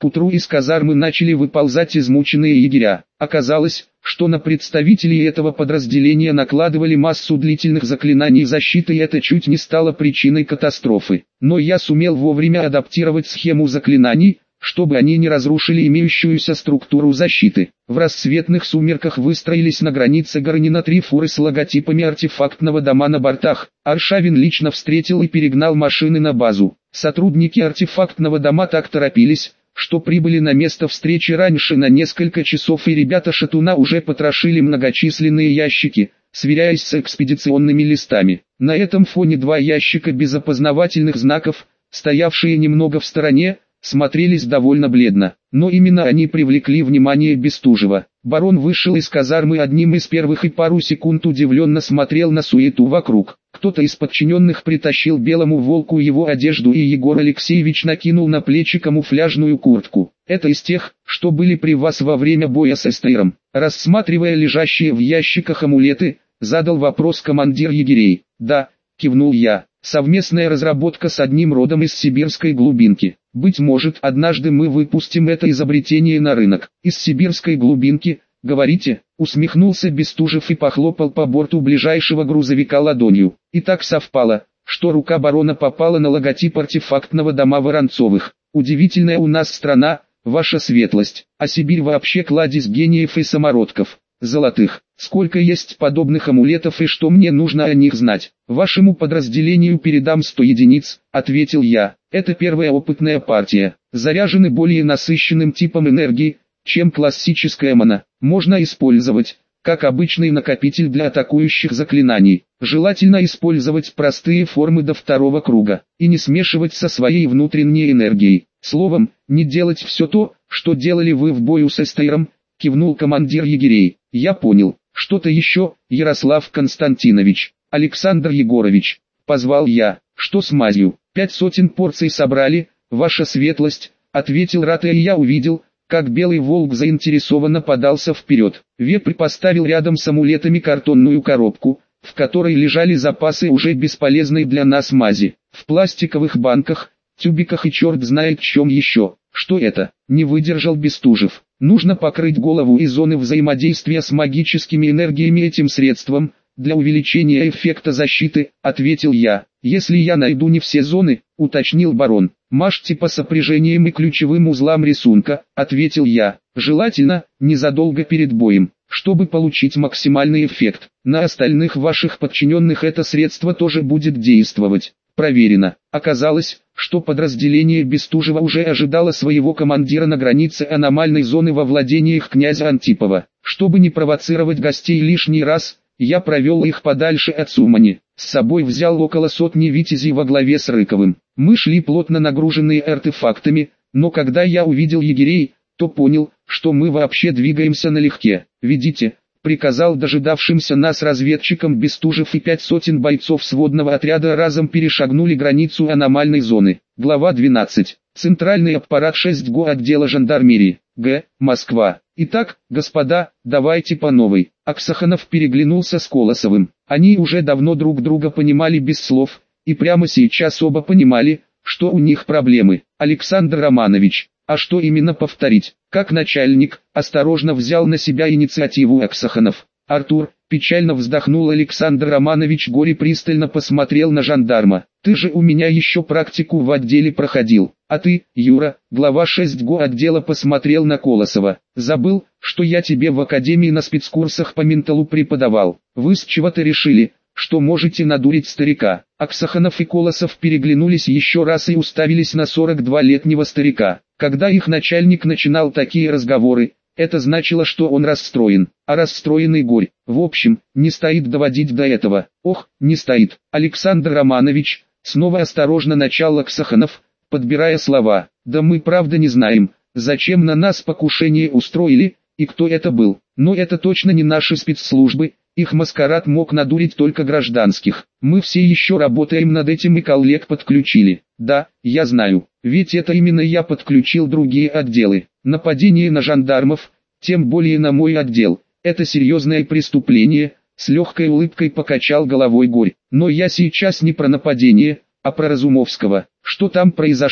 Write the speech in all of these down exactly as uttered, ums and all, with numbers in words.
К утру из казармы начали выползать измученные егеря. Оказалось, что на представителей этого подразделения накладывали массу длительных заклинаний защиты, и это чуть не стало причиной катастрофы. Но я сумел вовремя адаптировать схему заклинаний, чтобы они не разрушили имеющуюся структуру защиты. В рассветных сумерках выстроились на границе Гарнина три фуры с логотипами артефактного дома на бортах. Аршавин лично встретил и перегнал машины на базу. Сотрудники артефактного дома так торопились, что прибыли на место встречи раньше на несколько часов, и ребята Шатуна уже потрошили многочисленные ящики, сверяясь с экспедиционными листами. На этом фоне два ящика без опознавательных знаков, стоявшие немного в стороне, смотрелись довольно бледно, но именно они привлекли внимание Бестужева. Барон вышел из казармы одним из первых и пару секунд удивленно смотрел на суету вокруг. Кто-то из подчиненных притащил белому волку его одежду, и Егор Алексеевич накинул на плечи камуфляжную куртку. «Это из тех, что были при вас во время боя с Эстером?» Рассматривая лежащие в ящиках амулеты, задал вопрос командир егерей. «Да», кивнул я. «Совместная разработка с одним родом из сибирской глубинки. Быть может, однажды мы выпустим это изобретение на рынок». «Из сибирской глубинки, говорите?» Усмехнулся Бестужев и похлопал по борту ближайшего грузовика ладонью. И так совпало, что рука барона попала на логотип артефактного дома Воронцовых. «Удивительная у нас страна, ваша светлость, а Сибирь вообще кладезь гениев и самородков. Золотых. Сколько есть подобных амулетов и что мне нужно о них знать?» «Вашему подразделению передам сто единиц», — ответил я. «Это первая опытная партия. Заряжены более насыщенным типом энергии, чем классическая мана. Можно использовать, как обычный накопитель для атакующих заклинаний. Желательно использовать простые формы до второго круга, и не смешивать со своей внутренней энергией. Словом, не делать все то, что делали вы в бою с Эстером», — кивнул командир егерей. «Я понял. Что-то еще, Ярослав Константинович?» «Александр Егорович», — позвал я. «Что с мазью?» «Пять сотен порций собрали, ваша светлость», — ответил Рата, и я увидел, как белый волк заинтересованно подался вперед. Вепрь поставил рядом с амулетами картонную коробку, в которой лежали запасы уже бесполезной для нас мази. В пластиковых банках, тюбиках и черт знает чем еще. «Что это?» — не выдержал Бестужев. «Нужно покрыть голову и зоны взаимодействия с магическими энергиями этим средством, для увеличения эффекта защиты», — ответил я. «Если я найду не все зоны», — уточнил барон. «Мажьте по сопряжениям и ключевым узлам рисунка», — ответил я. «Желательно, незадолго перед боем, чтобы получить максимальный эффект. На остальных ваших подчиненных это средство тоже будет действовать». Проверено. Оказалось, что подразделение Бестужева уже ожидало своего командира на границе аномальной зоны во владениях князя Антипова. Чтобы не провоцировать гостей лишний раз, я провел их подальше от Сумани. С собой взял около сотни витязей во главе с Рыковым. Мы шли плотно нагруженные артефактами, но когда я увидел егерей, то понял, что мы вообще двигаемся налегке. «Ведите», — приказал дожидавшимся нас разведчикам Бестужев, и пять сотен бойцов сводного отряда разом перешагнули границу аномальной зоны. Глава двенадцать. Центральный аппарат шесть ГО отдела жандармерии. Г. Москва. «Итак, господа, давайте по новой». Аксаханов переглянулся с Колосовым. Они уже давно друг друга понимали без слов, и прямо сейчас оба понимали, что у них проблемы. «Александр Романович, а что именно повторить?» «Как начальник», осторожно взял на себя инициативу Аксаханов. «Артур», печально вздохнул Александр Романович, горе пристально посмотрел на жандарма. «Ты же у меня еще практику в отделе проходил. А ты, Юра», глава шесть ГО отдела посмотрел на Колосова. «Забыл, что я тебе в академии на спецкурсах по менталу преподавал. Вы с чего-то решили, что можете надурить старика». Аксаханов и Колосов переглянулись еще раз и уставились на сорок двухлетнего старика. Когда их начальник начинал такие разговоры, это значило, что он расстроен, а расстроенный горь. В общем, не стоит доводить до этого. «Ох, не стоит, Александр Романович», снова осторожно начал Аксаханов, подбирая слова. «Да мы правда не знаем, зачем на нас покушение устроили, и кто это был. Но это точно не наши спецслужбы, их маскарад мог надурить только гражданских. Мы все еще работаем над этим и коллег подключили». «Да, я знаю, ведь это именно я подключил другие отделы. Нападение на жандармов, тем более на мой отдел, это серьезное преступление», с легкой улыбкой покачал головой Горь. «Но я сейчас не про нападение, а про Разумовского. Что там произошло?»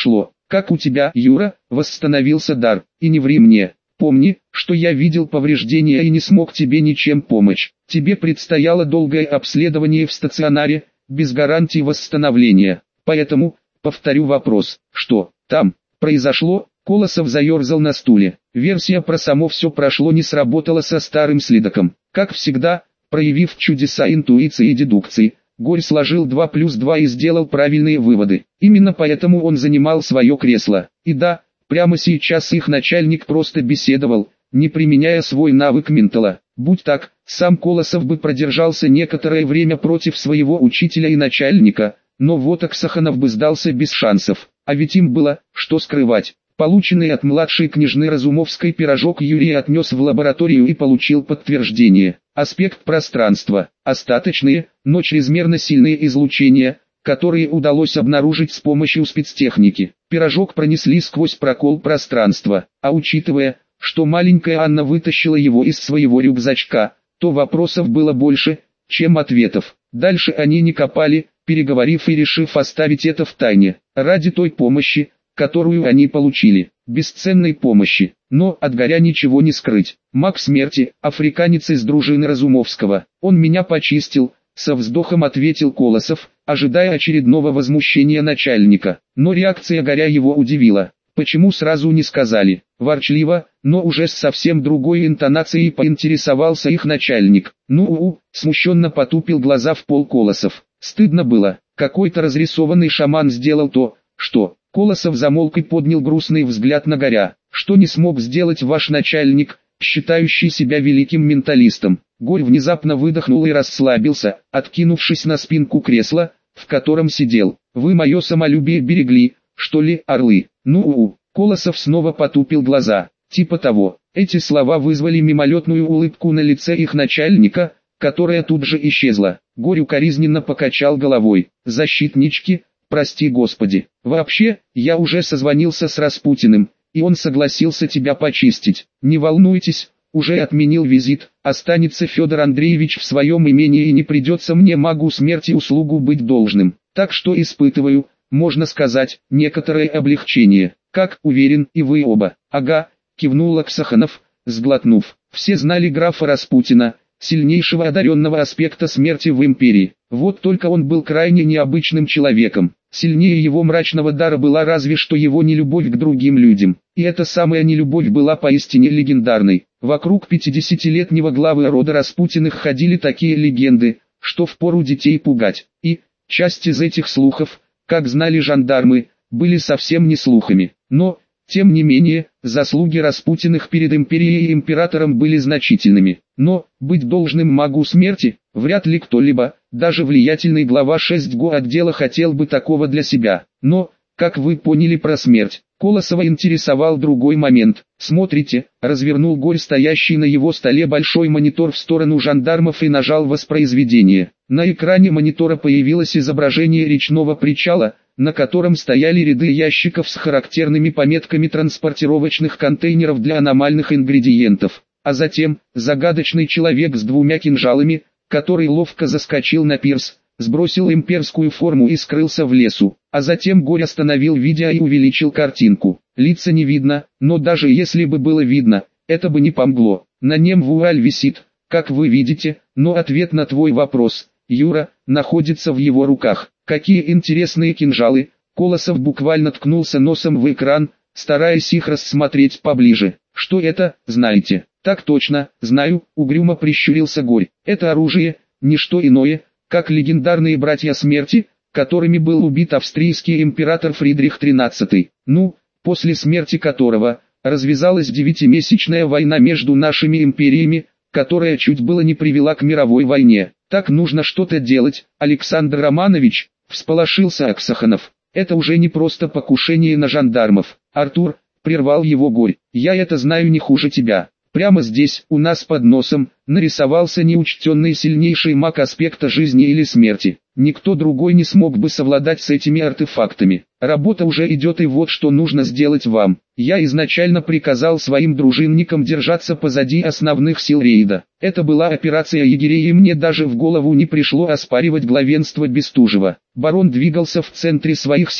Как у тебя, Юра, восстановился дар? И не ври мне. Помни, что я видел повреждения и не смог тебе ничем помочь. Тебе предстояло долгое обследование в стационаре, без гарантии восстановления. Поэтому, повторю вопрос, что там произошло? Колосов заерзал на стуле. Версия про само все прошло не сработала со старым следаком. Как всегда, проявив чудеса интуиции и дедукции, Горь сложил два плюс два и сделал правильные выводы. Именно поэтому он занимал свое кресло. И да, прямо сейчас их начальник просто беседовал, не применяя свой навык ментала. Будь так, сам Колосов бы продержался некоторое время против своего учителя и начальника, но вот Аксаханов бы сдался без шансов. А ведь им было, что скрывать. Полученный от младшей княжны Разумовской пирожок Юрий отнес в лабораторию и получил подтверждение. Аспект пространства. Остаточные, но чрезмерно сильные излучения, которые удалось обнаружить с помощью спецтехники. Пирожок пронесли сквозь прокол пространства, а учитывая, что маленькая Анна вытащила его из своего рюкзачка, то вопросов было больше, чем ответов. Дальше они не копали, переговорив и решив оставить это в тайне, ради той помощи, которую они получили, бесценной помощи. Но от Горя ничего не скрыть. Маг смерти, африканец из дружины Разумовского. Он меня почистил, со вздохом ответил Колосов, ожидая очередного возмущения начальника. Но реакция Горя его удивила. Почему сразу не сказали? Ворчливо, но уже с совсем другой интонацией поинтересовался их начальник. Ну-у, смущенно потупил глаза в пол Колосов. Стыдно было, какой-то разрисованный шаман сделал то, что... Колосов замолк и поднял грустный взгляд на Горя. Что не смог сделать ваш начальник, считающий себя великим менталистом? Горь внезапно выдохнул и расслабился, откинувшись на спинку кресла, в котором сидел. Вы мое самолюбие берегли, что ли, орлы? Ну-у. Колосов снова потупил глаза. Типа того. Эти слова вызвали мимолетную улыбку на лице их начальника, которая тут же исчезла. Горь укоризненно покачал головой. Защитнички, прости Господи. Вообще, я уже созвонился с Распутиным, и он согласился тебя почистить. Не волнуйтесь, уже отменил визит, останется Федор Андреевич в своем имении и не придется мне, магу смерти, услугу быть должным. Так что испытываю, можно сказать, некоторое облегчение. Как уверен и вы оба. Ага, кивнул Аксаханов, сглотнув. Все знали графа Распутина, сильнейшего одаренного аспекта смерти в империи. Вот только он был крайне необычным человеком. Сильнее его мрачного дара была разве что его нелюбовь к другим людям. И эта самая нелюбовь была поистине легендарной. Вокруг пятидесятилетнего главы рода Распутиных ходили такие легенды, что впору детей пугать. И, часть из этих слухов, как знали жандармы, были совсем не слухами. Но, тем не менее, заслуги Распутиных перед империей и императором были значительными. Но, быть должным магу смерти, вряд ли кто-либо, даже влиятельный глава шесть го отдела хотел бы такого для себя. Но, как вы поняли про смерть, Колосова интересовал другой момент. Смотрите, развернул Горь стоящий на его столе большой монитор в сторону жандармов и нажал воспроизведение. На экране монитора появилось изображение речного причала, на котором стояли ряды ящиков с характерными пометками транспортировочных контейнеров для аномальных ингредиентов. А затем, загадочный человек с двумя кинжалами, который ловко заскочил на пирс, сбросил имперскую форму и скрылся в лесу. А затем Горь остановил видео и увеличил картинку. Лица не видно, но даже если бы было видно, это бы не помогло. На нем вуаль висит, как вы видите, но ответ на твой вопрос, Юра, находится в его руках. Какие интересные кинжалы. Колосов буквально ткнулся носом в экран, стараясь их рассмотреть поближе. Что это, знаете? Так точно, знаю, угрюмо прищурился Горь. Это оружие, не что иное, как легендарные братья смерти, которыми был убит австрийский император Фридрих тринадцатый. Ну, после смерти которого, развязалась девятимесячная война между нашими империями, которая чуть было не привела к мировой войне. Так нужно что-то делать, Александр Романович, всполошился Аксаханов. Это уже не просто покушение на жандармов. Артур, прервал его Горь, я это знаю не хуже тебя. Прямо здесь, у нас под носом, нарисовался неучтенный сильнейший маг аспекта жизни или смерти. Никто другой не смог бы совладать с этими артефактами. Работа уже идет, и вот что нужно сделать вам. Я изначально приказал своим дружинникам держаться позади основных сил рейда. Это была операция егерей, и мне даже в голову не пришло оспаривать главенство Бестужева. Барон двигался в центре своих сил,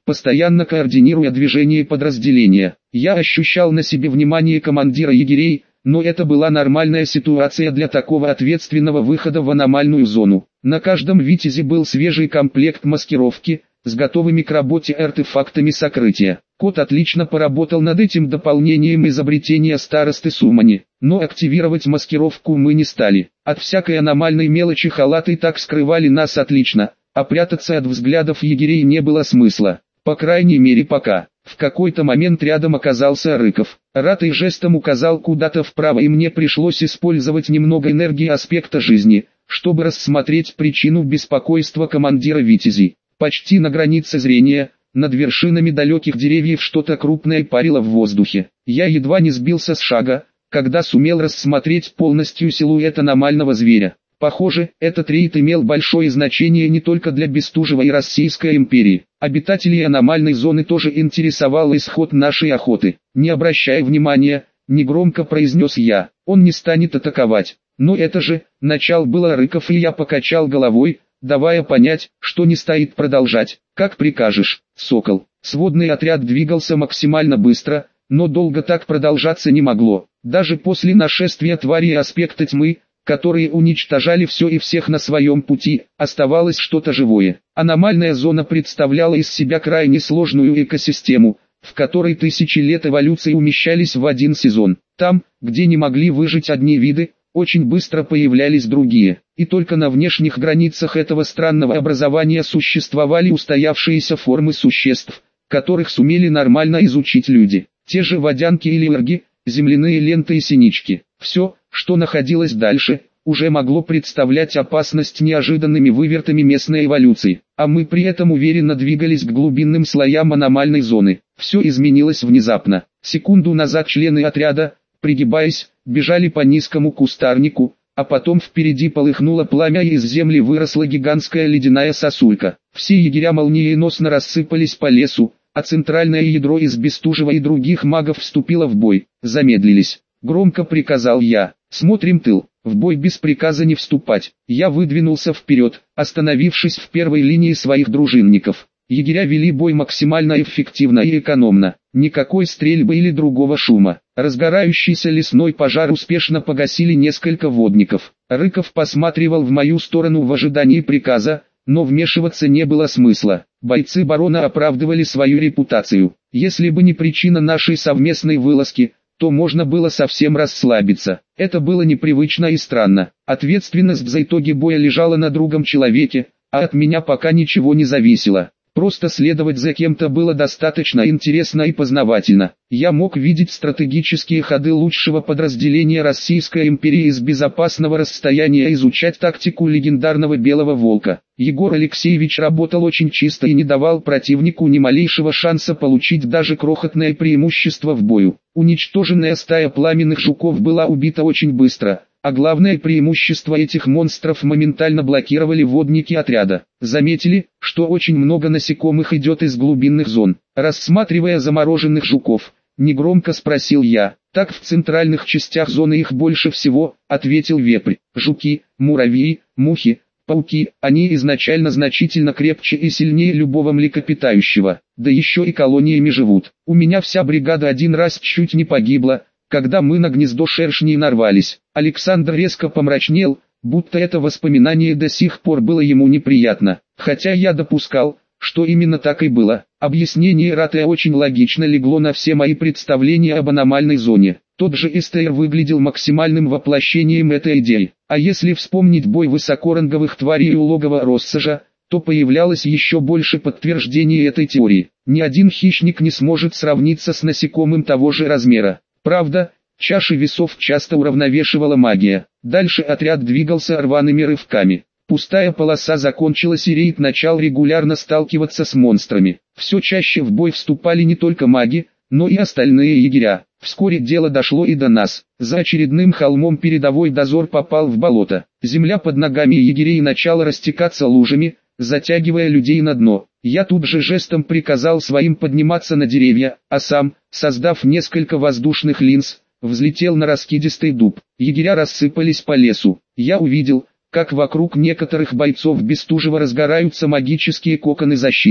постоянно координируя движение подразделения. Я ощущал на себе внимание командира егерей, но это была нормальная ситуация для такого ответственного выхода в аномальную зону. На каждом «Витязе» был свежий комплект маскировки, с готовыми к работе артефактами сокрытия. Кот отлично поработал над этим дополнением изобретения старосты Сумани, но активировать маскировку мы не стали. От всякой аномальной мелочи халаты так скрывали нас отлично, а прятаться от взглядов егерей не было смысла. По крайней мере пока. В какой-то момент рядом оказался Рыков. Ратый жестом указал куда-то вправо, и мне пришлось использовать немного энергии аспекта жизни, чтобы рассмотреть причину беспокойства командира «Витязей». Почти на границе зрения, над вершинами далеких деревьев что-то крупное парило в воздухе. Я едва не сбился с шага, когда сумел рассмотреть полностью силуэт аномального зверя. Похоже, этот рейд имел большое значение не только для Бестужева и Российской империи. Обитателей аномальной зоны тоже интересовал исход нашей охоты. Не обращая внимания, негромко произнес я, он не станет атаковать. Но это же, начал было Рыков, и я покачал головой, давая понять, что не стоит продолжать. Как прикажешь, Сокол. Сводный отряд двигался максимально быстро, но долго так продолжаться не могло. Даже после нашествия тварей аспекта тьмы, которые уничтожали все и всех на своем пути, оставалось что-то живое. Аномальная зона представляла из себя крайне сложную экосистему, в которой тысячи лет эволюции умещались в один сезон. Там, где не могли выжить одни виды, очень быстро появлялись другие, и только на внешних границах этого странного образования существовали устоявшиеся формы существ, которых сумели нормально изучить люди. Те же водянки или эрги, земляные ленты и синички. Все, что находилось дальше, уже могло представлять опасность неожиданными вывертами местной эволюции, а мы при этом уверенно двигались к глубинным слоям аномальной зоны. Все изменилось внезапно. Секунду назад члены отряда, пригибаясь, бежали по низкому кустарнику, а потом впереди полыхнуло пламя, и из земли выросла гигантская ледяная сосулька. Все егеря молниеносно рассыпались по лесу, а центральное ядро из Бестужева и других магов вступило в бой. Замедлились. Громко приказал я. Смотрим тыл. В бой без приказа не вступать. Я выдвинулся вперед, остановившись в первой линии своих дружинников. Егеря вели бой максимально эффективно и экономно. Никакой стрельбы или другого шума. Разгорающийся лесной пожар успешно погасили несколько водников. Рыков посматривал в мою сторону в ожидании приказа, но вмешиваться не было смысла. Бойцы барона оправдывали свою репутацию. Если бы не причина нашей совместной вылазки, то можно было совсем расслабиться. Это было непривычно и странно. Ответственность за итоги боя лежала на другом человеке, а от меня пока ничего не зависело. Просто следовать за кем-то было достаточно интересно и познавательно. Я мог видеть стратегические ходы лучшего подразделения Российской империи из безопасного расстояния, изучать тактику легендарного Белого Волка. Егор Алексеевич работал очень чисто и не давал противнику ни малейшего шанса получить даже крохотное преимущество в бою. Уничтоженная стая пламенных жуков была убита очень быстро. А главное преимущество этих монстров моментально блокировали водники отряда. Заметили, что очень много насекомых идет из глубинных зон. Рассматривая замороженных жуков, негромко спросил я. Так в центральных частях зоны их больше всего, ответил вепрь. Жуки, муравьи, мухи, пауки, они изначально значительно крепче и сильнее любого млекопитающего. Да еще и колониями живут. У меня вся бригада один раз чуть не погибла, когда мы на гнездо шершней нарвались. Александр резко помрачнел, будто это воспоминание до сих пор было ему неприятно, хотя я допускал, что именно так и было. Объяснение Ратая очень логично легло на все мои представления об аномальной зоне. Тот же Эстейр выглядел максимальным воплощением этой идеи. А если вспомнить бой высокоранговых тварей у логова Россажа, то появлялось еще больше подтверждений этой теории. Ни один хищник не сможет сравниться с насекомым того же размера. Правда, чаши весов часто уравновешивала магия. Дальше отряд двигался рваными рывками. Пустая полоса закончилась, и рейд начал регулярно сталкиваться с монстрами. Все чаще в бой вступали не только маги, но и остальные егеря. Вскоре дело дошло и до нас. За очередным холмом передовой дозор попал в болото. Земля под ногами егерей начала растекаться лужами, затягивая людей на дно. Я тут же жестом приказал своим подниматься на деревья, а сам, создав несколько воздушных линз, взлетел на раскидистый дуб. Егеря рассыпались по лесу. Я увидел, как вокруг некоторых бойцов Бестужева разгораются магические коконы защиты.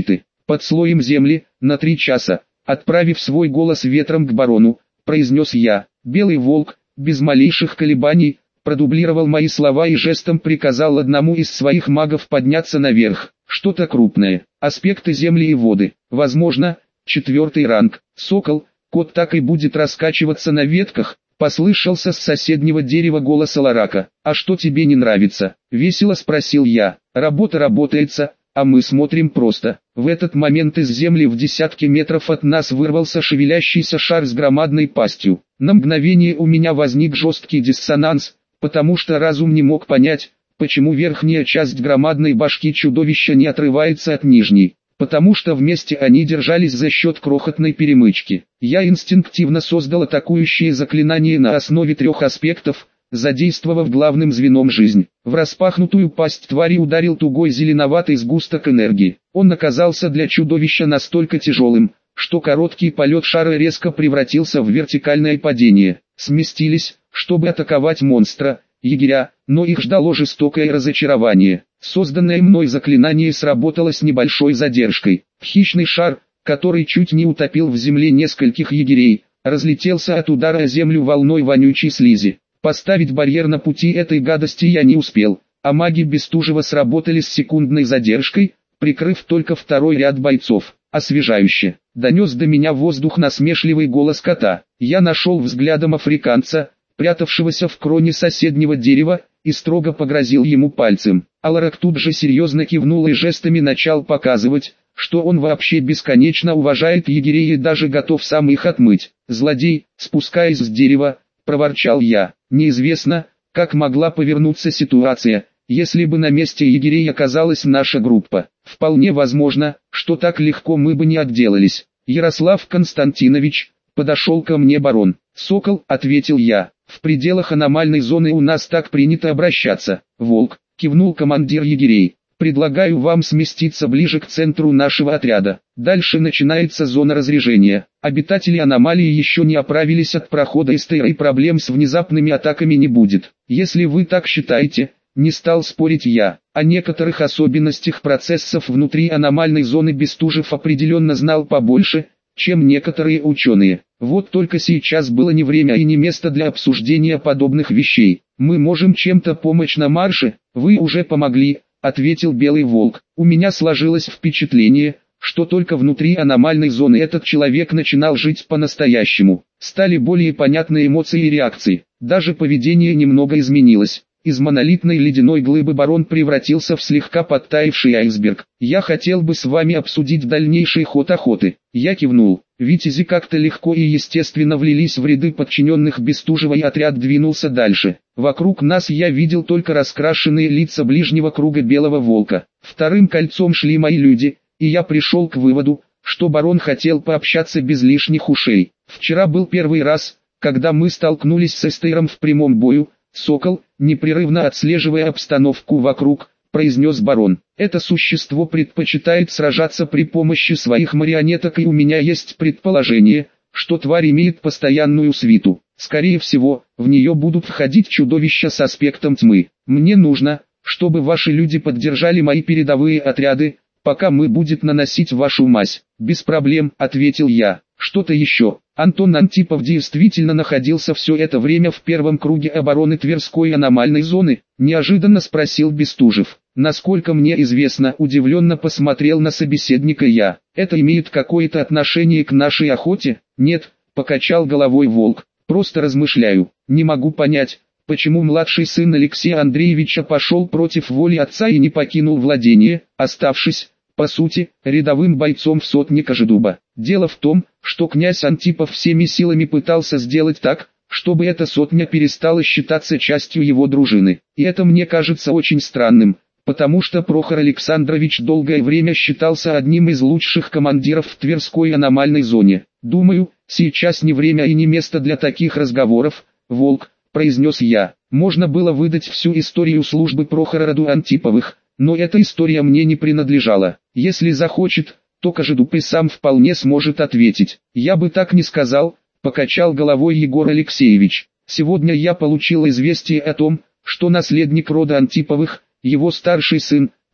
под слоем земли, на три часа. Отправив свой голос ветром к барону, произнес я. Белый волк, без малейших колебаний, продублировал мои слова и жестом приказал одному из своих магов подняться наверх. Что-то крупное. Аспекты земли и воды. Возможно, четвертый ранг. Сокол, кот так и будет раскачиваться на ветках. Послышался с соседнего дерева голос Аларака. «А что тебе не нравится?» — весело спросил я. «Работа работается, а мы смотрим просто». В этот момент из земли в десятки метров от нас вырвался шевелящийся шар с громадной пастью. На мгновение у меня возник жесткий диссонанс, потому что разум не мог понять, почему верхняя часть громадной башки чудовища не отрывается от нижней. Потому что вместе они держались за счет крохотной перемычки. Я инстинктивно создал атакующие заклинания на основе трех аспектов, задействовав главным звеном жизнь. В распахнутую пасть твари ударил тугой зеленоватый сгусток энергии. Он оказался для чудовища настолько тяжелым, что короткий полет шара резко превратился в вертикальное падение. Сместились, чтобы атаковать монстра, егеря, но их ждало жестокое разочарование. Созданное мной заклинание сработало с небольшой задержкой. Хищный шар, который чуть не утопил в земле нескольких егерей, разлетелся от удара о землю волной вонючей слизи. Поставить барьер на пути этой гадости я не успел, а маги Бестужева сработали с секундной задержкой, прикрыв только второй ряд бойцов. Освежающе. Донес до меня воздух насмешливый голос кота. Я нашел взглядом африканца, прятавшегося в кроне соседнего дерева, и строго погрозил ему пальцем. Аларак тут же серьезно кивнул и жестами начал показывать, что он вообще бесконечно уважает егерей и даже готов сам их отмыть. «Злодей», спускаясь с дерева, проворчал я. Неизвестно, как могла повернуться ситуация, если бы на месте егерей оказалась наша группа. Вполне возможно, что так легко мы бы не отделались. «Ярослав Константинович», подошел ко мне барон. «Сокол», ответил я. «В пределах аномальной зоны у нас так принято обращаться». «Волк», кивнул командир егерей. «Предлагаю вам сместиться ближе к центру нашего отряда. Дальше начинается зона разрежения. Обитатели аномалии еще не оправились от прохода Эстера и проблем с внезапными атаками не будет. Если вы так считаете», не стал спорить я. О некоторых особенностях процессов внутри аномальной зоны Бестужев определенно знал побольше, чем некоторые ученые. Вот только сейчас было не время и не место для обсуждения подобных вещей. «Мы можем чем-то помочь на марше?» «Вы уже помогли», — ответил Белый Волк. «У меня сложилось впечатление, что только внутри аномальной зоны этот человек начинал жить по-настоящему. Стали более понятны эмоции и реакции. Даже поведение немного изменилось. Из монолитной ледяной глыбы барон превратился в слегка подтаявший айсберг. Я хотел бы с вами обсудить дальнейший ход охоты». Я кивнул. Витязи как-то легко и естественно влились в ряды подчиненных Бестужева, и отряд двинулся дальше. Вокруг нас я видел только раскрашенные лица ближнего круга Белого Волка. Вторым кольцом шли мои люди, и я пришел к выводу, что барон хотел пообщаться без лишних ушей. Вчера был первый раз, когда мы столкнулись с Эстером в прямом бою. «Сокол», непрерывно отслеживая обстановку вокруг, произнес барон. «Это существо предпочитает сражаться при помощи своих марионеток, и у меня есть предположение, что тварь имеет постоянную свиту. Скорее всего, в нее будут входить чудовища с аспектом тьмы. Мне нужно, чтобы ваши люди поддержали мои передовые отряды, пока мы будем наносить вашу мазь». «Без проблем», — ответил я. «Что-то еще?» Антон Антипов действительно находился все это время в первом круге обороны Тверской аномальной зоны? Неожиданно спросил Бестужев. Насколько мне известно, удивленно посмотрел на собеседника я. Это имеет какое-то отношение к нашей охоте? Нет, покачал головой Волк. Просто размышляю. Не могу понять, почему младший сын Алексея Андреевича пошел против воли отца и не покинул владение, оставшись, по сути, рядовым бойцом в сотне Кожедуба. Дело в том, что князь Антипов всеми силами пытался сделать так, чтобы эта сотня перестала считаться частью его дружины. И это мне кажется очень странным, потому что Прохор Александрович долгое время считался одним из лучших командиров в Тверской аномальной зоне. «Думаю, сейчас не время и не место для таких разговоров, Волк», — произнес я. Можно было выдать всю историю службы Прохора роду Антиповых, но эта история мне не принадлежала. Если захочет, то Кожедуб и сам вполне сможет ответить. «Я бы так не сказал», — покачал головой Егор Алексеевич. «Сегодня я получил известие о том, что наследник рода Антиповых, его старший сын,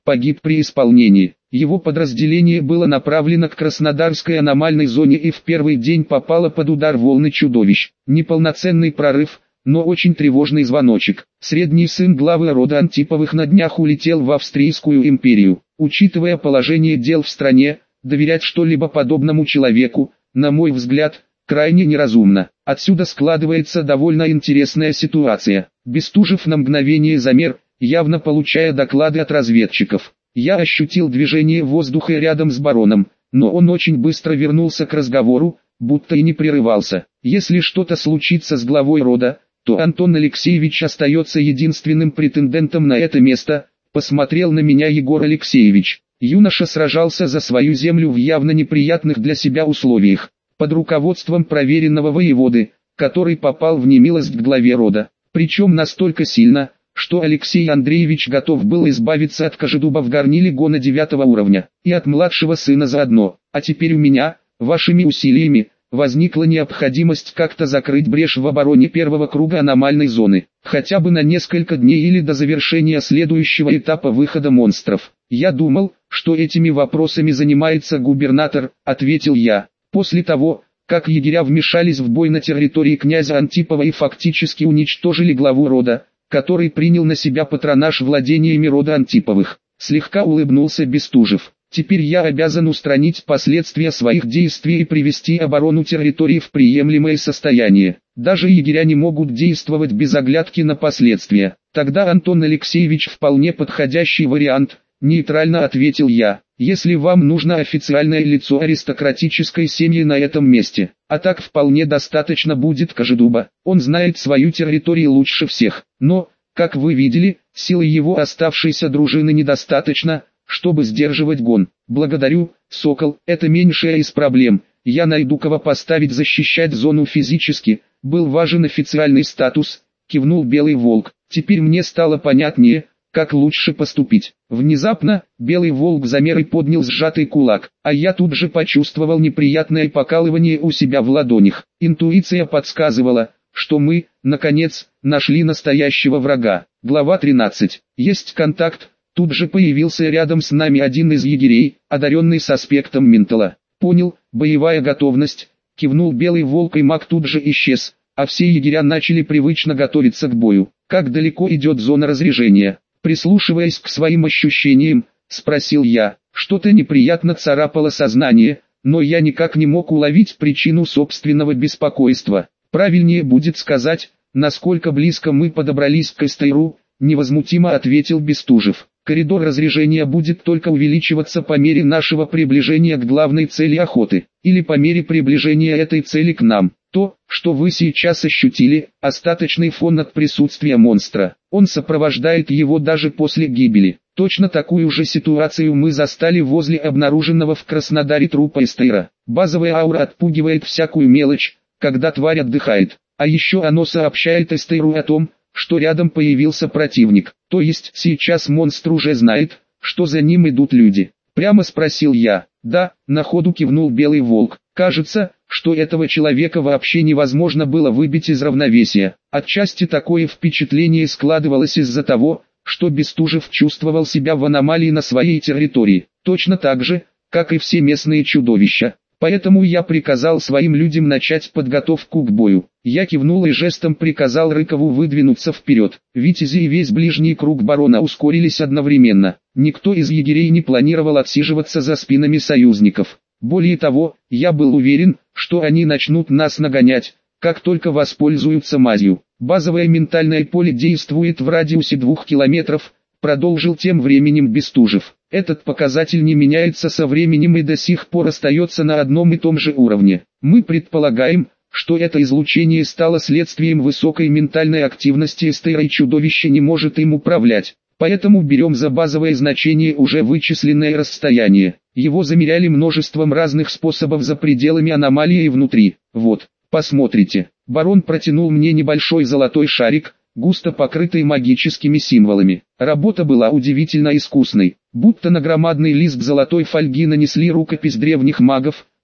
погиб при исполнении. Его подразделение было направлено к Краснодарской аномальной зоне и в первый день попало под удар волны чудовищ. Неполноценный прорыв, но очень тревожный звоночек. Средний сын главы рода Антиповых на днях улетел в Австрийскую империю. Учитывая положение дел в стране, доверять что-либо подобному человеку, на мой взгляд, крайне неразумно. Отсюда складывается довольно интересная ситуация. Бестужев на мгновение замер, явно получая доклады от разведчиков. Я ощутил движение воздуха рядом с бароном, но он очень быстро вернулся к разговору, будто и не прерывался. Если что-то случится с главой рода, то Антон Алексеевич остается единственным претендентом на это место, посмотрел на меня Егор Алексеевич. Юноша сражался за свою землю в явно неприятных для себя условиях, под руководством проверенного воеводы, который попал в немилость к главе рода. Причем настолько сильно, что Алексей Андреевич готов был избавиться от Кожедуба в горниле гона девятого уровня, и от младшего сына заодно. А теперь у меня, вашими усилиями, возникла необходимость как-то закрыть брешь в обороне первого круга аномальной зоны, хотя бы на несколько дней или до завершения следующего этапа выхода монстров. Я думал, что этими вопросами занимается губернатор, ответил я. После того, как егеря вмешались в бой на территории князя Антипова и фактически уничтожили главу рода, который принял на себя патронаж владениями рода Антиповых, слегка улыбнулся Бестужев. Теперь я обязан устранить последствия своих действий и привести оборону территории в приемлемое состояние. Даже егеря не могут действовать без оглядки на последствия. Тогда Антон Алексеевич вполне подходящий вариант, нейтрально ответил я. Если вам нужно официальное лицо аристократической семьи на этом месте, а так вполне достаточно будет Кожедуба. Он знает свою территорию лучше всех, но, как вы видели, силы его оставшейся дружины недостаточно, чтобы сдерживать гон. Благодарю, Сокол, это меньшая из проблем. Я найду кого поставить защищать зону физически. Был важен официальный статус, кивнул Белый Волк. Теперь мне стало понятнее, как лучше поступить. Внезапно, Белый Волк замер и поднял сжатый кулак, а я тут же почувствовал неприятное покалывание у себя в ладонях. Интуиция подсказывала, что мы, наконец, нашли настоящего врага. Глава тринадцать. Есть контакт. Тут же появился рядом с нами один из егерей, одаренный с аспектом ментала. Понял, боевая готовность, кивнул Белый Волк, и маг тут же исчез, а все егеря начали привычно готовиться к бою. Как далеко идет зона разрежения? Прислушиваясь к своим ощущениям, спросил я. Что-то неприятно царапало сознание, но я никак не мог уловить причину собственного беспокойства. Правильнее будет сказать, насколько близко мы подобрались к Эстейру, невозмутимо ответил Бестужев. Коридор разрежения будет только увеличиваться по мере нашего приближения к главной цели охоты, или по мере приближения этой цели к нам. То, что вы сейчас ощутили, остаточный фон от присутствия монстра. Он сопровождает его даже после гибели. Точно такую же ситуацию мы застали возле обнаруженного в Краснодаре трупа Эстейра. Базовая аура отпугивает всякую мелочь, когда тварь отдыхает. А еще оно сообщает Эстейру о том, что рядом появился противник. То есть сейчас монстр уже знает, что за ним идут люди. Прямо спросил я. Да, на ходу кивнул Белый Волк. Кажется, что этого человека вообще невозможно было выбить из равновесия. Отчасти такое впечатление складывалось из-за того, что Бестужев чувствовал себя в аномалии на своей территории, точно так же, как и все местные чудовища. Поэтому я приказал своим людям начать подготовку к бою. Я кивнул и жестом приказал Рыкову выдвинуться вперед. Витязи и весь ближний круг барона ускорились одновременно. Никто из егерей не планировал отсиживаться за спинами союзников. Более того, я был уверен, что они начнут нас нагонять, как только воспользуются мазью. Базовое ментальное поле действует в радиусе двух километров, продолжил тем временем Бестужев. Этот показатель не меняется со временем и до сих пор остается на одном и том же уровне. Мы предполагаем, что это излучение стало следствием высокой ментальной активности Эстейра, и чудовище не может им управлять. Поэтому берем за базовое значение уже вычисленное расстояние. Его замеряли множеством разных способов за пределами аномалии и внутри. Вот, посмотрите. Барон протянул мне небольшой золотой шарик, густо покрытый магическими символами. Работа была удивительно искусной, будто на громадный лист золотой фольги нанесли рукопись древних магов,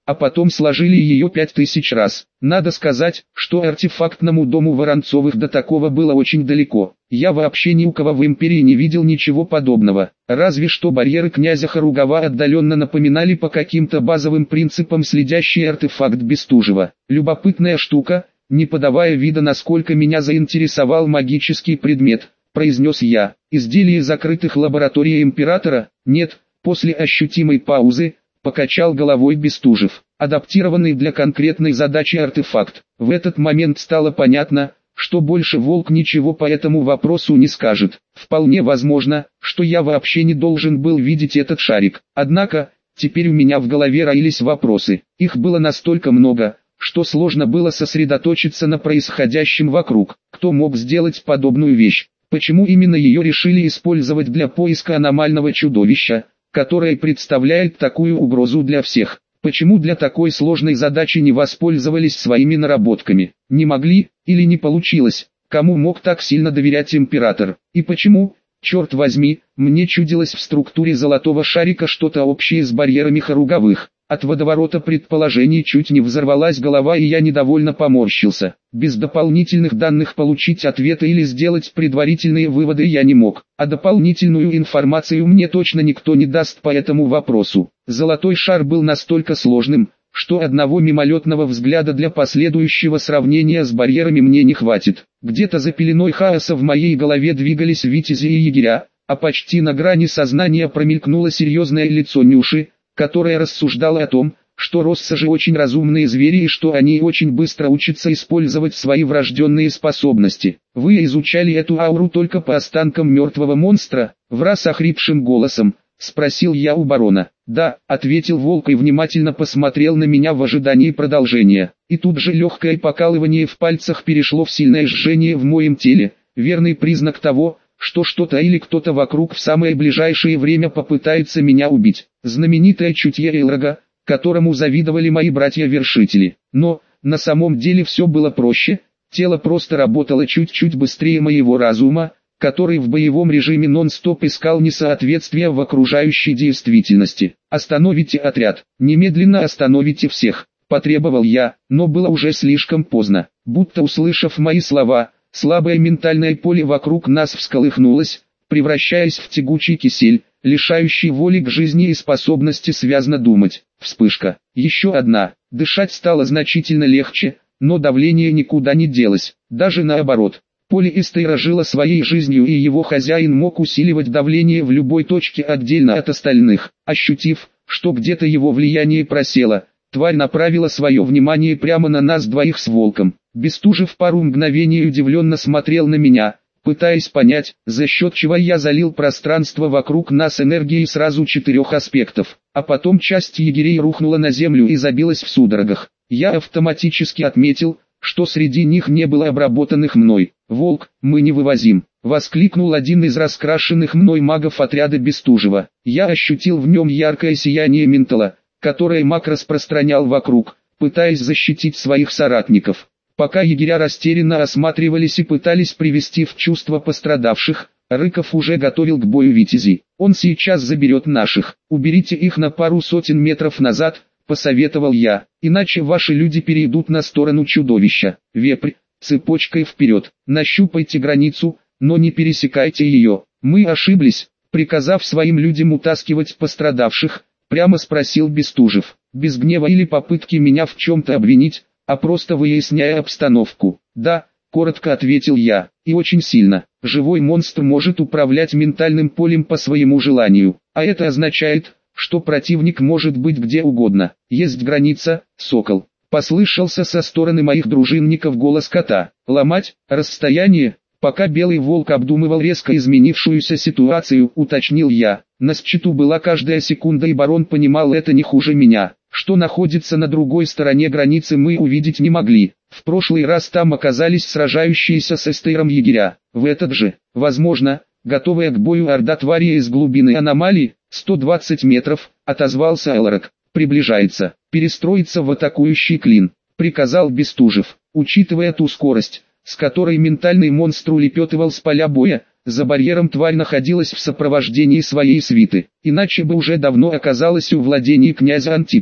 а потом сложили ее пять тысяч раз. Надо сказать, что артефактному дому Воронцовых до такого было очень далеко. Я вообще ни у кого в империи не видел ничего подобного. Разве что барьеры князя Харугава отдаленно напоминали по каким-то базовым принципам следящий артефакт Бестужева. Любопытная штука, не подавая вида, насколько меня заинтересовал магический предмет, произнес я. Изделие закрытых лабораторий императора? Нет. После ощутимой паузы покачал головой Бестужев. Адаптированный для конкретной задачи артефакт. В этот момент стало понятно, что больше Волк ничего по этому вопросу не скажет. Вполне возможно, что я вообще не должен был видеть этот шарик. Однако, теперь у меня в голове роились вопросы. Их было настолько много, что сложно было сосредоточиться на происходящем вокруг. Кто мог сделать подобную вещь? Почему именно ее решили использовать для поиска аномального чудовища, которое представляет такую угрозу для всех? Почему для такой сложной задачи не воспользовались своими наработками? Не могли, или не получилось? Кому мог так сильно доверять император? И почему, черт возьми, мне чудилось в структуре золотого шарика что-то общее с барьерами Харуговых? От водоворота предположений чуть не взорвалась голова, и я недовольно поморщился. Без дополнительных данных получить ответы или сделать предварительные выводы я не мог, а дополнительную информацию мне точно никто не даст по этому вопросу. Золотой шар был настолько сложным, что одного мимолетного взгляда для последующего сравнения с барьерами мне не хватит. Где-то за пеленой хаоса в моей голове двигались витязи и егеря, а почти на грани сознания промелькнуло серьезное лицо Нюши, которая рассуждала о том, что россажи очень разумные звери и что они очень быстро учатся использовать свои врожденные способности. «Вы изучали эту ауру только по останкам мертвого монстра?» — враз охрипшим голосом спросил я у барона. «Да», — ответил Волк и внимательно посмотрел на меня в ожидании продолжения. И тут же легкое покалывание в пальцах перешло в сильное жжение в моем теле, верный признак того, что что-то или кто-то вокруг в самое ближайшее время попытается меня убить. Знаменитое чутье Элрога, которому завидовали мои братья-вершители. Но, на самом деле все было проще, тело просто работало чуть-чуть быстрее моего разума, который в боевом режиме нон-стоп искал несоответствия в окружающей действительности. «Остановите отряд, немедленно остановите всех», — потребовал я, но было уже слишком поздно. Будто услышав мои слова, слабое ментальное поле вокруг нас всколыхнулось, превращаясь в тягучий кисель, лишающий воли к жизни и способности связно думать. Вспышка. Еще одна. Дышать стало значительно легче, но давление никуда не делось. Даже наоборот. Поле Истейра жило своей жизнью, и его хозяин мог усиливать давление в любой точке отдельно от остальных. Ощутив, что где-то его влияние просело, тварь направила свое внимание прямо на нас двоих с Волком. Бестужев пару мгновений удивленно смотрел на меня, пытаясь понять, за счет чего я залил пространство вокруг нас энергией сразу четырех аспектов. А потом часть егерей рухнула на землю и забилась в судорогах. Я автоматически отметил, что среди них не было обработанных мной. «Волк, мы не вывозим», — воскликнул один из раскрашенных мной магов отряда Бестужева. Я ощутил в нем яркое сияние ментала, которое маг распространял вокруг, пытаясь защитить своих соратников. Пока егеря растерянно осматривались и пытались привести в чувство пострадавших, Рыков уже готовил к бою витязей. «Он сейчас заберет наших. Уберите их на пару сотен метров назад», — посоветовал я, «иначе ваши люди перейдут на сторону чудовища. Вепрь, цепочкой вперед, нащупайте границу, но не пересекайте ее». «Мы ошиблись», — приказав своим людям утаскивать пострадавших, прямо спросил Бестужев, без гнева или попытки меня в чем-то обвинить, а просто выясняя обстановку. «Да», — коротко ответил я, — «и очень сильно. Живой монстр может управлять ментальным полем по своему желанию, а это означает, что противник может быть где угодно. Есть граница, сокол». Послышался со стороны моих дружинников голос кота. «Ломать расстояние?» Пока Белый Волк обдумывал резко изменившуюся ситуацию, уточнил я. На счету была каждая секунда, и барон понимал это не хуже меня. Что находится на другой стороне границы, мы увидеть не могли. В прошлый раз там оказались сражающиеся с Эстейром егеря. В этот же, возможно, готовая к бою орда твари из глубины аномалии, сто двадцать метров, отозвался Элрог. «Приближается. Перестроиться в атакующий клин», — приказал Бестужев. Учитывая ту скорость, с которой ментальный монстр улепетывал с поля боя, за барьером тварь находилась в сопровождении своей свиты, иначе бы уже давно оказалась у владений князя Антипова.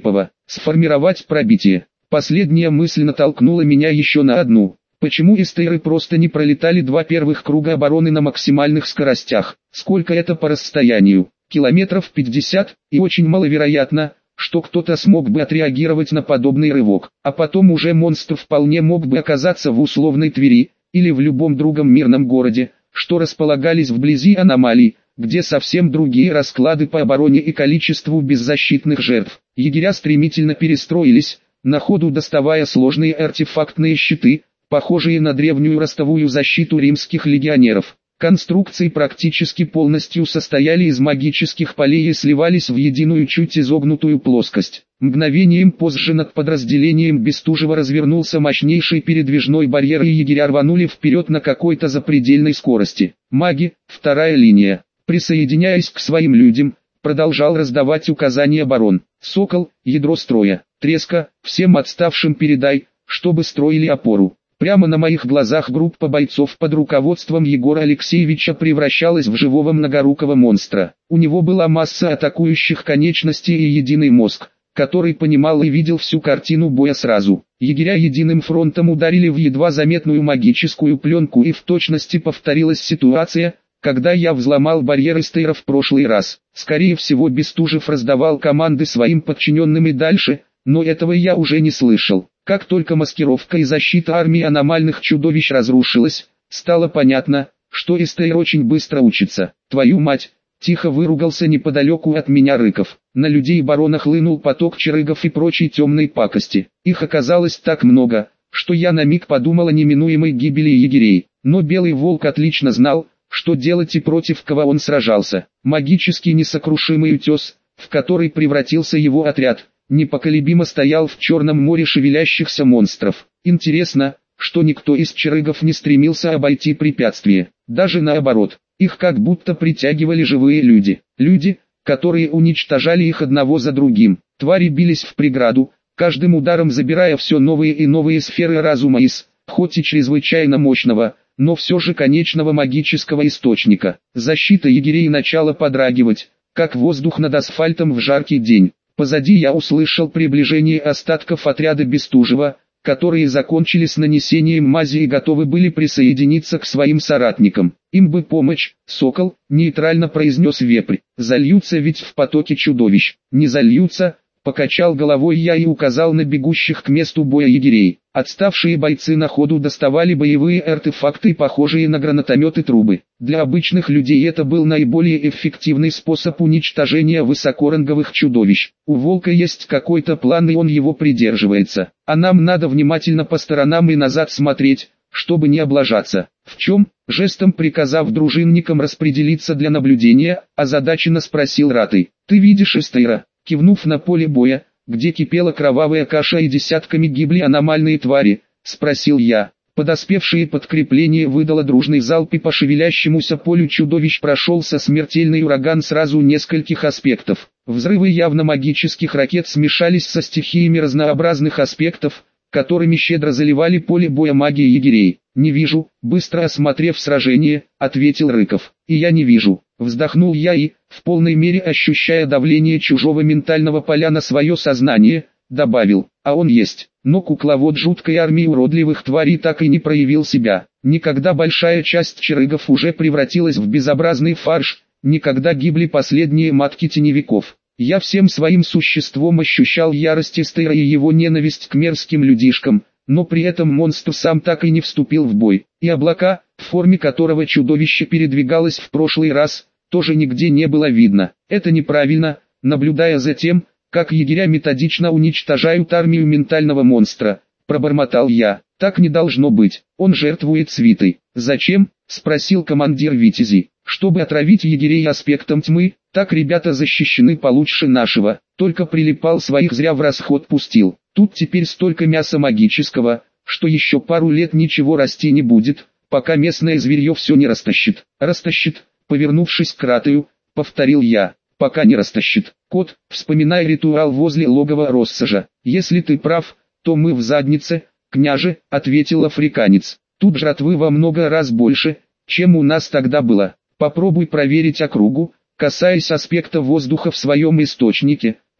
сформировать пробитие. Последняя мысль натолкнула меня еще на одну. Почему эстейры просто не пролетали два первых круга обороны на максимальных скоростях? Сколько это по расстоянию? Километров пятьдесят, и очень маловероятно, что кто-то смог бы отреагировать на подобный рывок. А потом уже монстр вполне мог бы оказаться в условной Твери, или в любом другом мирном городе, что располагались вблизи аномалий, где совсем другие расклады по обороне и количеству беззащитных жертв. Егеря стремительно перестроились, на ходу доставая сложные артефактные щиты, похожие на древнюю ростовую защиту римских легионеров. Конструкции практически полностью состояли из магических полей и сливались в единую чуть изогнутую плоскость. Мгновением позже над подразделением Бестужева развернулся мощнейший передвижной барьер, и егеря рванули вперед на какой-то запредельной скорости. Маги, вторая линия, присоединяясь к своим людям, продолжал раздавать указания барон. Сокол, ядро строя, треска, всем отставшим передай, чтобы строили опору. Прямо на моих глазах группа бойцов под руководством Егора Алексеевича превращалась в живого многорукого монстра. У него была масса атакующих конечностей и единый мозг, который понимал и видел всю картину боя сразу. Егеря единым фронтом ударили в едва заметную магическую пленку, и в точности повторилась ситуация, когда я взломал барьер эстейра в прошлый раз. Скорее всего, Бестужев раздавал команды своим подчиненным и дальше, но этого я уже не слышал. Как только маскировка и защита армии аномальных чудовищ разрушилась, стало понятно, что эстейр очень быстро учится. Твою мать! Тихо выругался неподалеку от меня Рыков. На людей барона хлынул поток чарыгов и прочей темной пакости. Их оказалось так много, что я на миг подумал о неминуемой гибели егерей. Но Белый Волк отлично знал, что делать и против кого он сражался. Магически несокрушимый утес, в который превратился его отряд, непоколебимо стоял в Черном море шевелящихся монстров. Интересно, что никто из чарыгов не стремился обойти препятствие. Даже наоборот, их как будто притягивали живые люди. Люди, которые уничтожали их одного за другим. Твари бились в преграду, каждым ударом забирая все новые и новые сферы разума из, хоть и чрезвычайно мощного, но все же конечного магического источника. Защита егерей начала подрагивать, как воздух над асфальтом в жаркий день. Позади я услышал приближение остатков отряда Бестужева, которые закончили с нанесением мази и готовы были присоединиться к своим соратникам. Им бы помощь, Сокол, нейтрально произнес Вепрь. Зальются ведь в потоке чудовищ. Не зальются, покачал головой я и указал на бегущих к месту боя егерей. Отставшие бойцы на ходу доставали боевые артефакты, похожие на гранатометы, трубы. Для обычных людей это был наиболее эффективный способ уничтожения высокоранговых чудовищ. У Волка есть какой-то план, и он его придерживается. А нам надо внимательно по сторонам и назад смотреть, чтобы не облажаться. В чем? Жестом приказав дружинникам распределиться для наблюдения, озадаченно спросил Ратый. Ты видишь эстейра? Кивнув на поле боя, где кипела кровавая каша и десятками гибли аномальные твари, спросил я. Подоспевшее подкрепление выдало дружный залп, и по шевелящемуся полю чудовищ прошелся смертельный ураган сразу нескольких аспектов. Взрывы явно магических ракет смешались со стихиями разнообразных аспектов, которыми щедро заливали поле боя магии егерей. «Не вижу», быстро осмотрев сражение, ответил Рыков. «И я не вижу». Вздохнул я и, в полной мере ощущая давление чужого ментального поля на свое сознание, добавил, а он есть. Но кукловод жуткой армии уродливых тварей так и не проявил себя. Никогда большая часть чарыгов уже превратилась в безобразный фарш, никогда гибли последние матки теневиков. Я всем своим существом ощущал ярость эстейра и его ненависть к мерзким людишкам, но при этом монстр сам так и не вступил в бой. И облака, в форме которого чудовище передвигалось в прошлый раз, тоже нигде не было видно. Это неправильно, наблюдая за тем, как егеря методично уничтожают армию ментального монстра, пробормотал я. Так не должно быть, он жертвует свитой. Зачем? Спросил командир Витязей. Чтобы отравить егерей аспектом тьмы, так ребята защищены получше нашего. Только прилипал своих зря в расход пустил. Тут теперь столько мяса магического, что еще пару лет ничего расти не будет, пока местное зверье все не растащит. Растащит, повернувшись к Ратаю, повторил я. Пока не растащит. Кот, вспоминая ритуал возле логова Россажа. Если ты прав, то мы в заднице, княже, ответил африканец. Тут жратвы во много раз больше, чем у нас тогда было. Попробуй проверить округу, касаясь аспекта воздуха в своем источнике,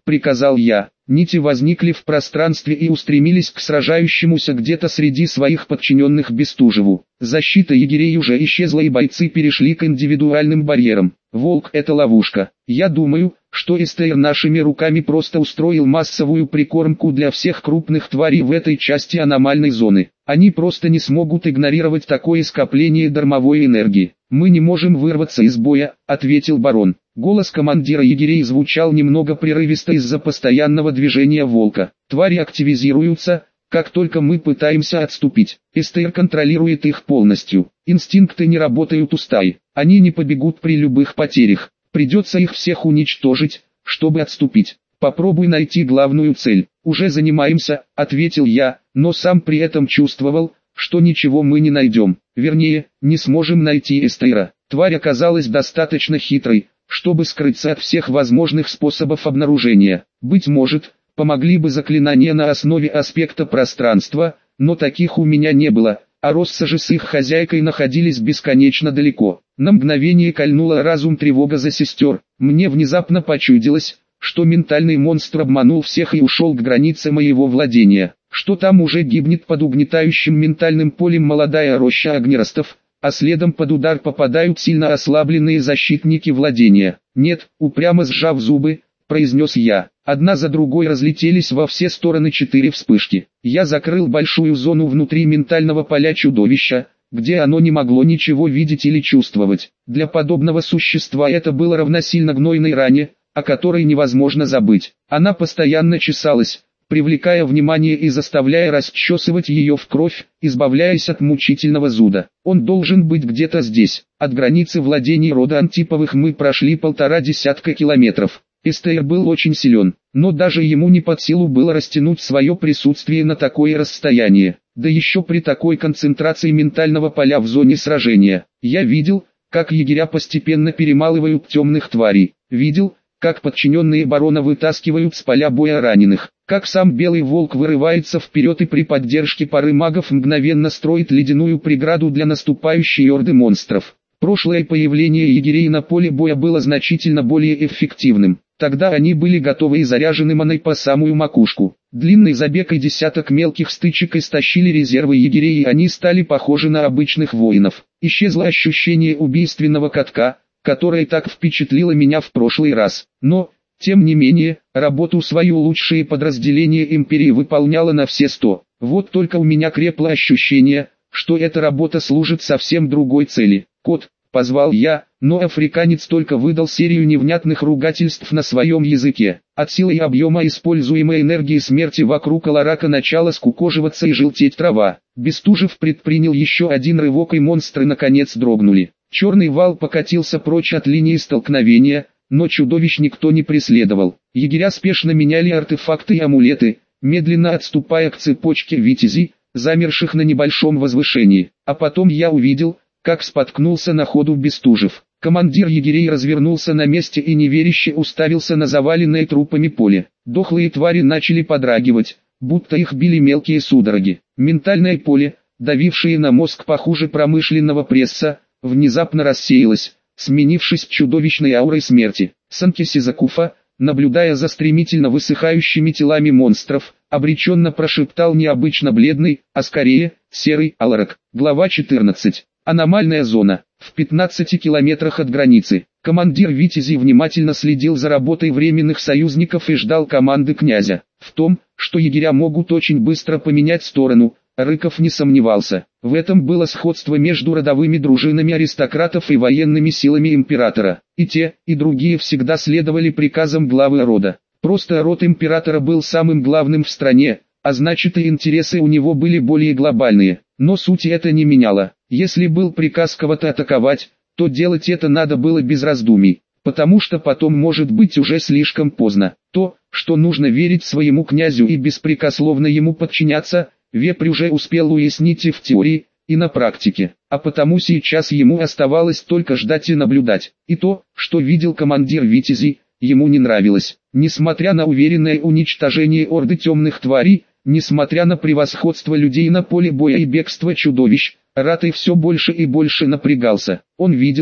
приказал я. Нити возникли в пространстве и устремились к сражающемуся где-то среди своих подчиненных Бестужеву. Защита егерей уже исчезла и бойцы перешли к индивидуальным барьерам. Волк — это ловушка. Я думаю, что СТР нашими руками просто устроил массовую прикормку для всех крупных тварей в этой части аномальной зоны. Они просто не смогут игнорировать такое скопление дармовой энергии. «Мы не можем вырваться из боя», — ответил барон. Голос командира егерей звучал немного прерывисто из-за постоянного движения волка. «Твари активизируются, как только мы пытаемся отступить. СТР контролирует их полностью. Инстинкты не работают у стаи. Они не побегут при любых потерях. Придется их всех уничтожить, чтобы отступить. Попробуй найти главную цель». «Уже занимаемся», — ответил я, но сам при этом чувствовал, что ничего мы не найдем. Вернее, не сможем найти СТРа. Тварь оказалась достаточно хитрой, чтобы скрыться от всех возможных способов обнаружения. Быть может, помогли бы заклинания на основе аспекта пространства, но таких у меня не было, а Росса же с их хозяйкой находились бесконечно далеко. На мгновение кольнула разум тревога за сестер. Мне внезапно почудилось, что ментальный монстр обманул всех и ушел к границе моего владения, что там уже гибнет под угнетающим ментальным полем молодая роща огнеростов, а следом под удар попадают сильно ослабленные защитники владения. «Нет», упрямо сжав зубы, произнес я. Одна за другой разлетелись во все стороны четыре вспышки. Я закрыл большую зону внутри ментального поля чудовища, где оно не могло ничего видеть или чувствовать. Для подобного существа это было равносильно гнойной ране, о которой невозможно забыть. Она постоянно чесалась, привлекая внимание и заставляя расчесывать ее в кровь, избавляясь от мучительного зуда. Он должен быть где-то здесь. От границы владений рода Антиповых мы прошли полтора десятка километров. СТР был очень силен, но даже ему не под силу было растянуть свое присутствие на такое расстояние. Да еще при такой концентрации ментального поля в зоне сражения. Я видел, как егеря постепенно перемалывают темных тварей. Видел, как подчиненные барона вытаскивают с поля боя раненых, как сам белый волк вырывается вперед и при поддержке пары магов мгновенно строит ледяную преграду для наступающей орды монстров. Прошлое появление егерей на поле боя было значительно более эффективным. Тогда они были готовы и заряжены маной по самую макушку. Длинный забег и десяток мелких стычек истощили резервы егерей, и они стали похожи на обычных воинов. Исчезло ощущение убийственного катка, которое так впечатлило меня в прошлый раз. Но, тем не менее, работу свою лучшее подразделение империи выполняло на все сто. Вот только у меня крепло ощущение, что эта работа служит совсем другой цели. «Кот», — позвал я, но африканец только выдал серию невнятных ругательств на своем языке. От силы и объема используемой энергии смерти вокруг Аларака начала скукоживаться и желтеть трава. Бестужев предпринял еще один рывок, и монстры наконец дрогнули. Черный вал покатился прочь от линии столкновения, но чудовищ никто не преследовал. Егеря спешно меняли артефакты и амулеты, медленно отступая к цепочке витязей, замерших на небольшом возвышении. А потом я увидел, как споткнулся на ходу Бестужев. Командир егерей развернулся на месте и неверяще уставился на заваленное трупами поле. Дохлые твари начали подрагивать, будто их били мелкие судороги. Ментальное поле, давившее на мозг похуже промышленного пресса, внезапно рассеялось, сменившись чудовищной аурой смерти. Санки Сизакуфа, наблюдая за стремительно высыхающими телами монстров, обреченно прошептал необычно бледный, а скорее, серый Аларак. Глава четырнадцать. Аномальная зона. В пятнадцати километрах от границы. Командир Витязей внимательно следил за работой временных союзников и ждал команды князя. В том, что егеря могут очень быстро поменять сторону, Рыков не сомневался. В этом было сходство между родовыми дружинами аристократов и военными силами императора. И те, и другие всегда следовали приказам главы рода. Просто род императора был самым главным в стране, а значит и интересы у него были более глобальные. Но суть это не меняло. Если был приказ кого-то атаковать, то делать это надо было без раздумий, потому что потом может быть уже слишком поздно. То, что нужно верить своему князю и беспрекословно ему подчиняться, Вепрь уже успел уяснить и в теории, и на практике, а потому сейчас ему оставалось только ждать и наблюдать. И то, что видел командир Витязей, ему не нравилось. Несмотря на уверенное уничтожение орды темных тварей, несмотря на превосходство людей на поле боя и бегство чудовищ, Ратый все больше и больше напрягался. Он видел,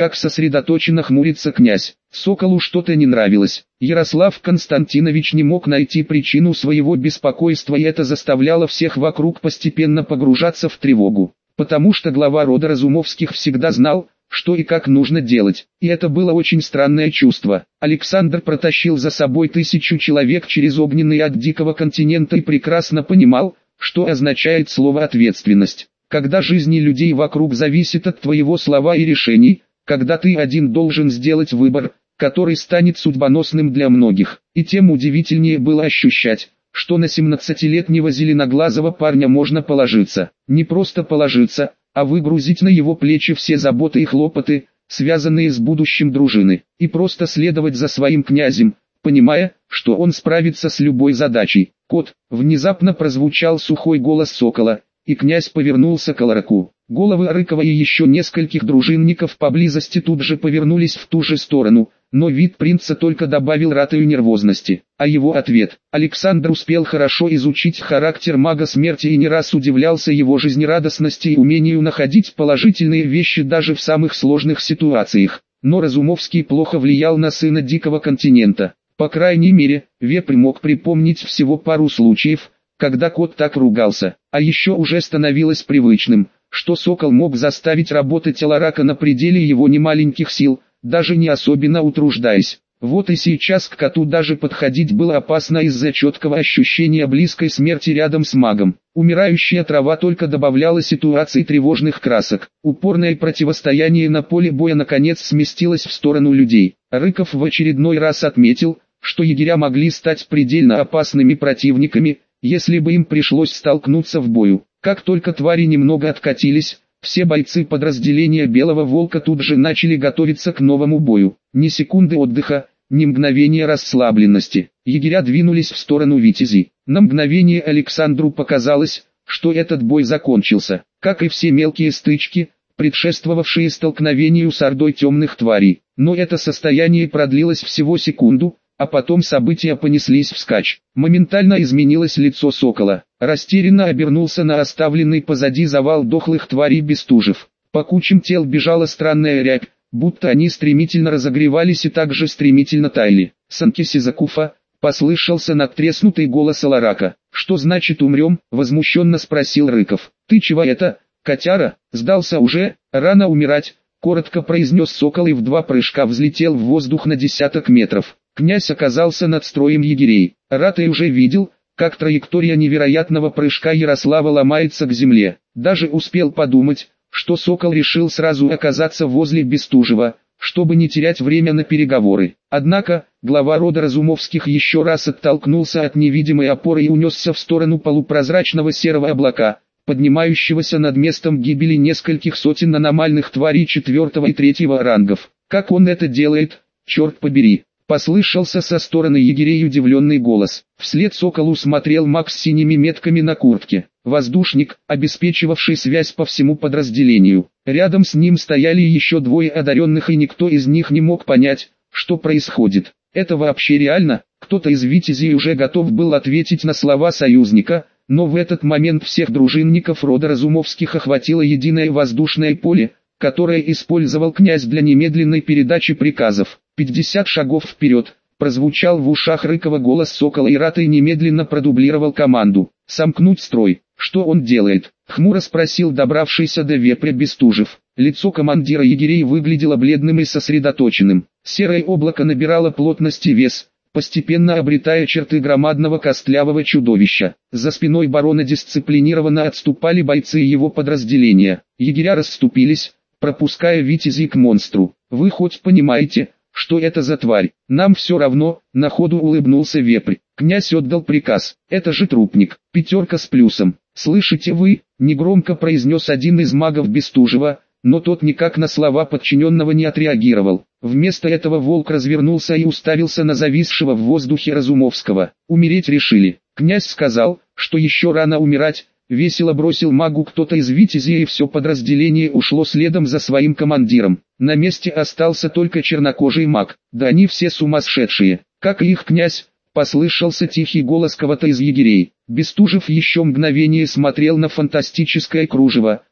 как сосредоточенно хмурится князь. Соколу что-то не нравилось. Ярослав Константинович не мог найти причину своего беспокойства, и это заставляло всех вокруг постепенно погружаться в тревогу. Потому что глава рода Разумовских всегда знал, что и как нужно делать, и это было очень странное чувство. Александр протащил за собой тысячу человек через огненный ад дикого континента и прекрасно понимал, что означает слово «ответственность». Когда жизни людей вокруг зависят от твоего слова и решений, когда ты один должен сделать выбор, который станет судьбоносным для многих. И тем удивительнее было ощущать, что на семнадцатилетнего зеленоглазого парня можно положиться. Не просто положиться, а выгрузить на его плечи все заботы и хлопоты, связанные с будущим дружины, и просто следовать за своим князем, понимая, что он справится с любой задачей. «Кот!» — внезапно прозвучал сухой голос сокола, и князь повернулся к Алараку. Головы Рыкова и еще нескольких дружинников поблизости тут же повернулись в ту же сторону, но вид принца только добавил Ратаю нервозности. А его ответ: Александр успел хорошо изучить характер мага смерти и не раз удивлялся его жизнерадостности и умению находить положительные вещи даже в самых сложных ситуациях. Но Разумовский плохо влиял на сына Дикого континента. По крайней мере, Вепрь мог припомнить всего пару случаев, когда кот так ругался. А еще уже становилось привычным, что Сокол мог заставить работать Аларака на пределе его немаленьких сил, даже не особенно утруждаясь. Вот и сейчас к коту даже подходить было опасно из-за четкого ощущения близкой смерти рядом с магом. Умирающая трава только добавляла ситуации тревожных красок. Упорное противостояние на поле боя наконец сместилось в сторону людей. Рыков в очередной раз отметил, что егеря могли стать предельно опасными противниками, если бы им пришлось столкнуться в бою. Как только твари немного откатились, все бойцы подразделения Белого Волка тут же начали готовиться к новому бою. Ни секунды отдыха, ни мгновения расслабленности. Егеря двинулись в сторону Витязей. На мгновение Александру показалось, что этот бой закончился, как и все мелкие стычки, предшествовавшие столкновению с ордой темных тварей. Но это состояние продлилось всего секунду, а потом события понеслись вскачь. Моментально изменилось лицо Сокола. Растерянно обернулся на оставленный позади завал дохлых тварей Бестужев. По кучам тел бежала странная рябь, будто они стремительно разогревались и также стремительно таяли. «Санкиси Закуфа», — послышался надтреснутый голос Аларака. «Что значит умрем?» — возмущенно спросил Рыков. «Ты чего это, котяра, сдался уже? Рано умирать», — коротко произнес Сокол и в два прыжка взлетел в воздух на десяток метров. Князь оказался над строем егерей. Ратай уже видел, как траектория невероятного прыжка Ярослава ломается к земле. Даже успел подумать, что Сокол решил сразу оказаться возле Бестужева, чтобы не терять время на переговоры. Однако, глава рода Разумовских еще раз оттолкнулся от невидимой опоры и унесся в сторону полупрозрачного серого облака, поднимающегося над местом гибели нескольких сотен аномальных тварей четвертого и третьего рангов. Как он это делает, черт побери? Послышался со стороны егерей удивленный голос. Вслед Соколу смотрел маг с синими метками на куртке. Воздушник, обеспечивавший связь по всему подразделению. Рядом с ним стояли еще двое одаренных, и никто из них не мог понять, что происходит. Это вообще реально? Кто-то из витязей уже готов был ответить на слова союзника, но в этот момент всех дружинников рода Разумовских охватило единое воздушное поле, которое использовал князь для немедленной передачи приказов. пятьдесят шагов вперед, прозвучал в ушах Рыкова голос Сокола, и Ратай немедленно продублировал команду. «Сомкнуть строй». «Что он делает?» — хмуро спросил добравшийся до Вепря Бестужев. Лицо командира егерей выглядело бледным и сосредоточенным. Серое облако набирало плотность и вес, постепенно обретая черты громадного костлявого чудовища. За спиной барона дисциплинированно отступали бойцы его подразделения. Егеря расступились, пропуская витязей к монстру. «Вы хоть понимаете, что это за тварь?» «Нам все равно», — на ходу улыбнулся Вепрь. Князь отдал приказ. «Это же трупник, пятерка с плюсом». «Слышите вы?» — негромко произнес один из магов Бестужева, но тот никак на слова подчиненного не отреагировал. Вместо этого волк развернулся и уставился на зависшего в воздухе Разумовского. «Умереть решили». Князь сказал, что еще рано умирать. Весело бросил магу кто-то из витязей, и все подразделение ушло следом за своим командиром. На месте остался только чернокожий маг. «Да они все сумасшедшие, как и их князь», — послышался тихий голос кого-то из егерей. Бестужев еще мгновение смотрел на фантастическое кружево,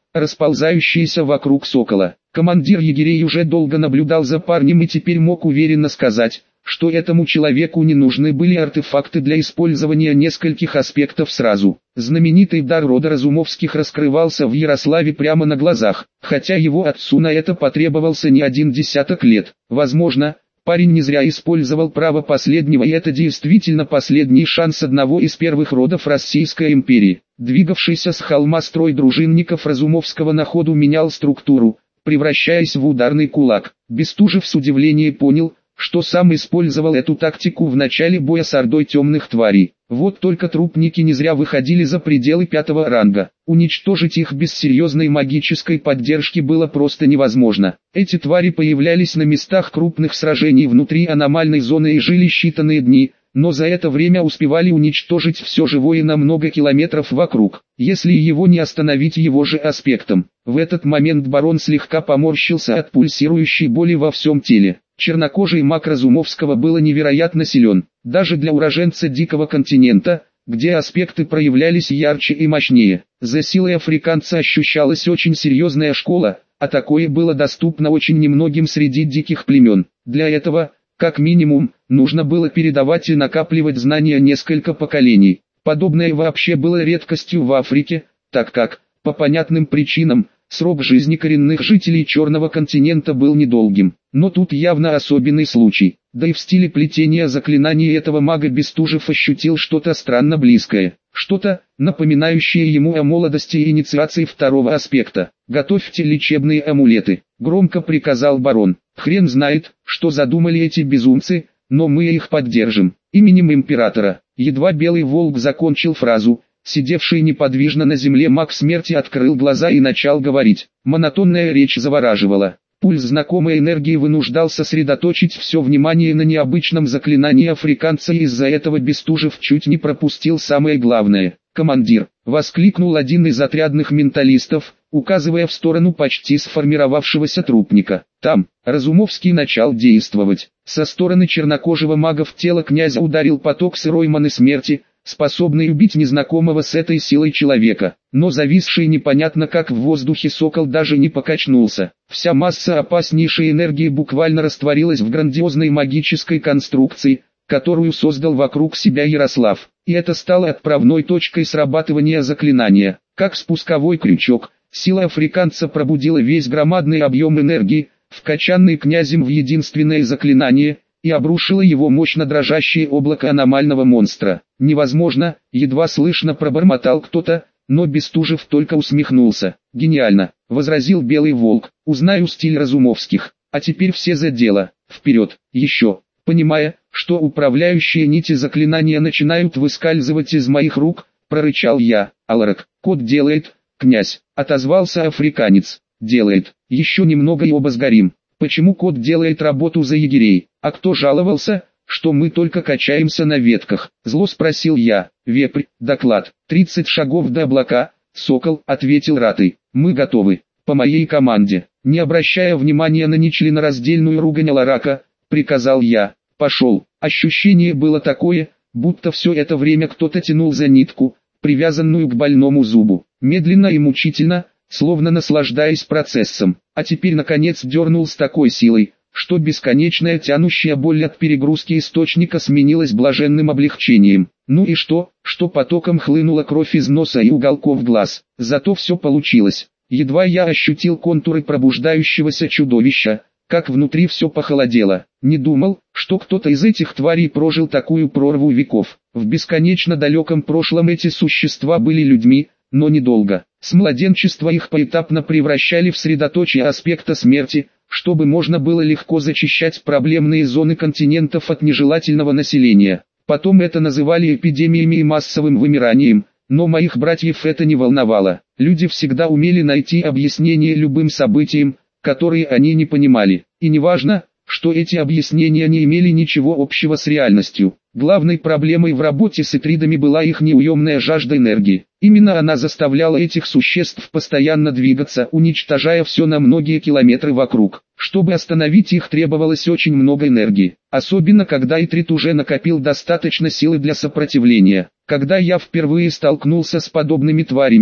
расползающиеся вокруг сокола. Командир егерей уже долго наблюдал за парнем и теперь мог уверенно сказать, что этому человеку не нужны были артефакты для использования нескольких аспектов сразу. Знаменитый дар рода Разумовских раскрывался в Ярославе прямо на глазах, хотя его отцу на это потребовался не один десяток лет. Возможно, парень не зря использовал право последнего, и это действительно последний шанс одного из первых родов Российской империи. Двигавшийся с холма строй дружинников Разумовского на ходу менял структуру, превращаясь в ударный кулак. Бестужев с удивлением понял, что сам использовал эту тактику в начале боя с ордой темных тварей. Вот только трупники не зря выходили за пределы пятого ранга. Уничтожить их без серьезной магической поддержки было просто невозможно. Эти твари появлялись на местах крупных сражений внутри аномальной зоны и жили считанные дни, но за это время успевали уничтожить все живое на много километров вокруг, если его не остановить его же аспектом. В этот момент барон слегка поморщился от пульсирующей боли во всем теле. Чернокожий маг Разумовского был невероятно силен, даже для уроженца Дикого континента, где аспекты проявлялись ярче и мощнее. За силой африканца ощущалась очень серьезная школа, а такое было доступно очень немногим среди диких племен. Для этого, как минимум, нужно было передавать и накапливать знания несколько поколений. Подобное вообще было редкостью в Африке, так как, по понятным причинам, срок жизни коренных жителей Черного континента был недолгим. Но тут явно особенный случай. Да и в стиле плетения заклинаний этого мага Бестужев ощутил что-то странно близкое. Что-то, напоминающее ему о молодости и инициации второго аспекта. «Готовьте лечебные амулеты», — громко приказал барон. «Хрен знает, что задумали эти безумцы, но мы их поддержим. Именем императора». Едва Белый Волк закончил фразу, сидевший неподвижно на земле маг смерти открыл глаза и начал говорить. Монотонная речь завораживала. Пульс знакомой энергии вынуждал сосредоточить все внимание на необычном заклинании африканца, и из-за этого Бестужев чуть не пропустил самое главное. «Командир!» — воскликнул один из отрядных менталистов, указывая в сторону почти сформировавшегося трупника. Там, Разумовский начал действовать. Со стороны чернокожего мага в тело князя ударил поток сырой маны смерти, способный убить незнакомого с этой силой человека. Но зависший непонятно как в воздухе сокол даже не покачнулся. Вся масса опаснейшей энергии буквально растворилась в грандиозной магической конструкции, которую создал вокруг себя Ярослав. И это стало отправной точкой срабатывания заклинания. Как спусковой крючок, сила африканца пробудила весь громадный объем энергии, вкачанный князем в единственное заклинание, и обрушила его мощно дрожащее облако аномального монстра. «Невозможно», — едва слышно пробормотал кто-то, но Бестужев только усмехнулся. «Гениально», — возразил Белый Волк, — «узнаю стиль Разумовских. А теперь все за дело, вперед, еще». Понимая, что управляющие нити заклинания начинают выскальзывать из моих рук, прорычал я. «Аларак, кот делает, князь», — отозвался африканец. «Делает, еще немного и оба сгорим». «Почему кот делает работу за егерей? А кто жаловался, что мы только качаемся на ветках?» Зло спросил я. «Вепрь, доклад, тридцать шагов до облака», — Сокол, — ответил Ратый. «Мы готовы, по моей команде». Не обращая внимания на нечленораздельную ругань Аларака, приказал я. «Пошел». Ощущение было такое, будто все это время кто-то тянул за нитку, привязанную к больному зубу. Медленно и мучительно, словно наслаждаясь процессом, а теперь наконец дернул с такой силой, что бесконечная тянущая боль от перегрузки источника сменилась блаженным облегчением. Ну и что, что потоком хлынула кровь из носа и уголков глаз, зато все получилось. Едва я ощутил контуры пробуждающегося чудовища, как внутри все похолодело. Не думал, что кто-то из этих тварей прожил такую прорву веков. В бесконечно далеком прошлом эти существа были людьми, но недолго. С младенчества их поэтапно превращали в средоточие аспекта смерти, чтобы можно было легко зачищать проблемные зоны континентов от нежелательного населения. Потом это называли эпидемиями и массовым вымиранием, но моих братьев это не волновало. Люди всегда умели найти объяснение любым событиям, которые они не понимали. И неважно, что эти объяснения не имели ничего общего с реальностью. Главной проблемой в работе с этридами была их неуемная жажда энергии. Именно она заставляла этих существ постоянно двигаться, уничтожая все на многие километры вокруг. Чтобы остановить их, требовалось очень много энергии. Особенно когда этрид уже накопил достаточно силы для сопротивления. Когда я впервые столкнулся с подобными тварями,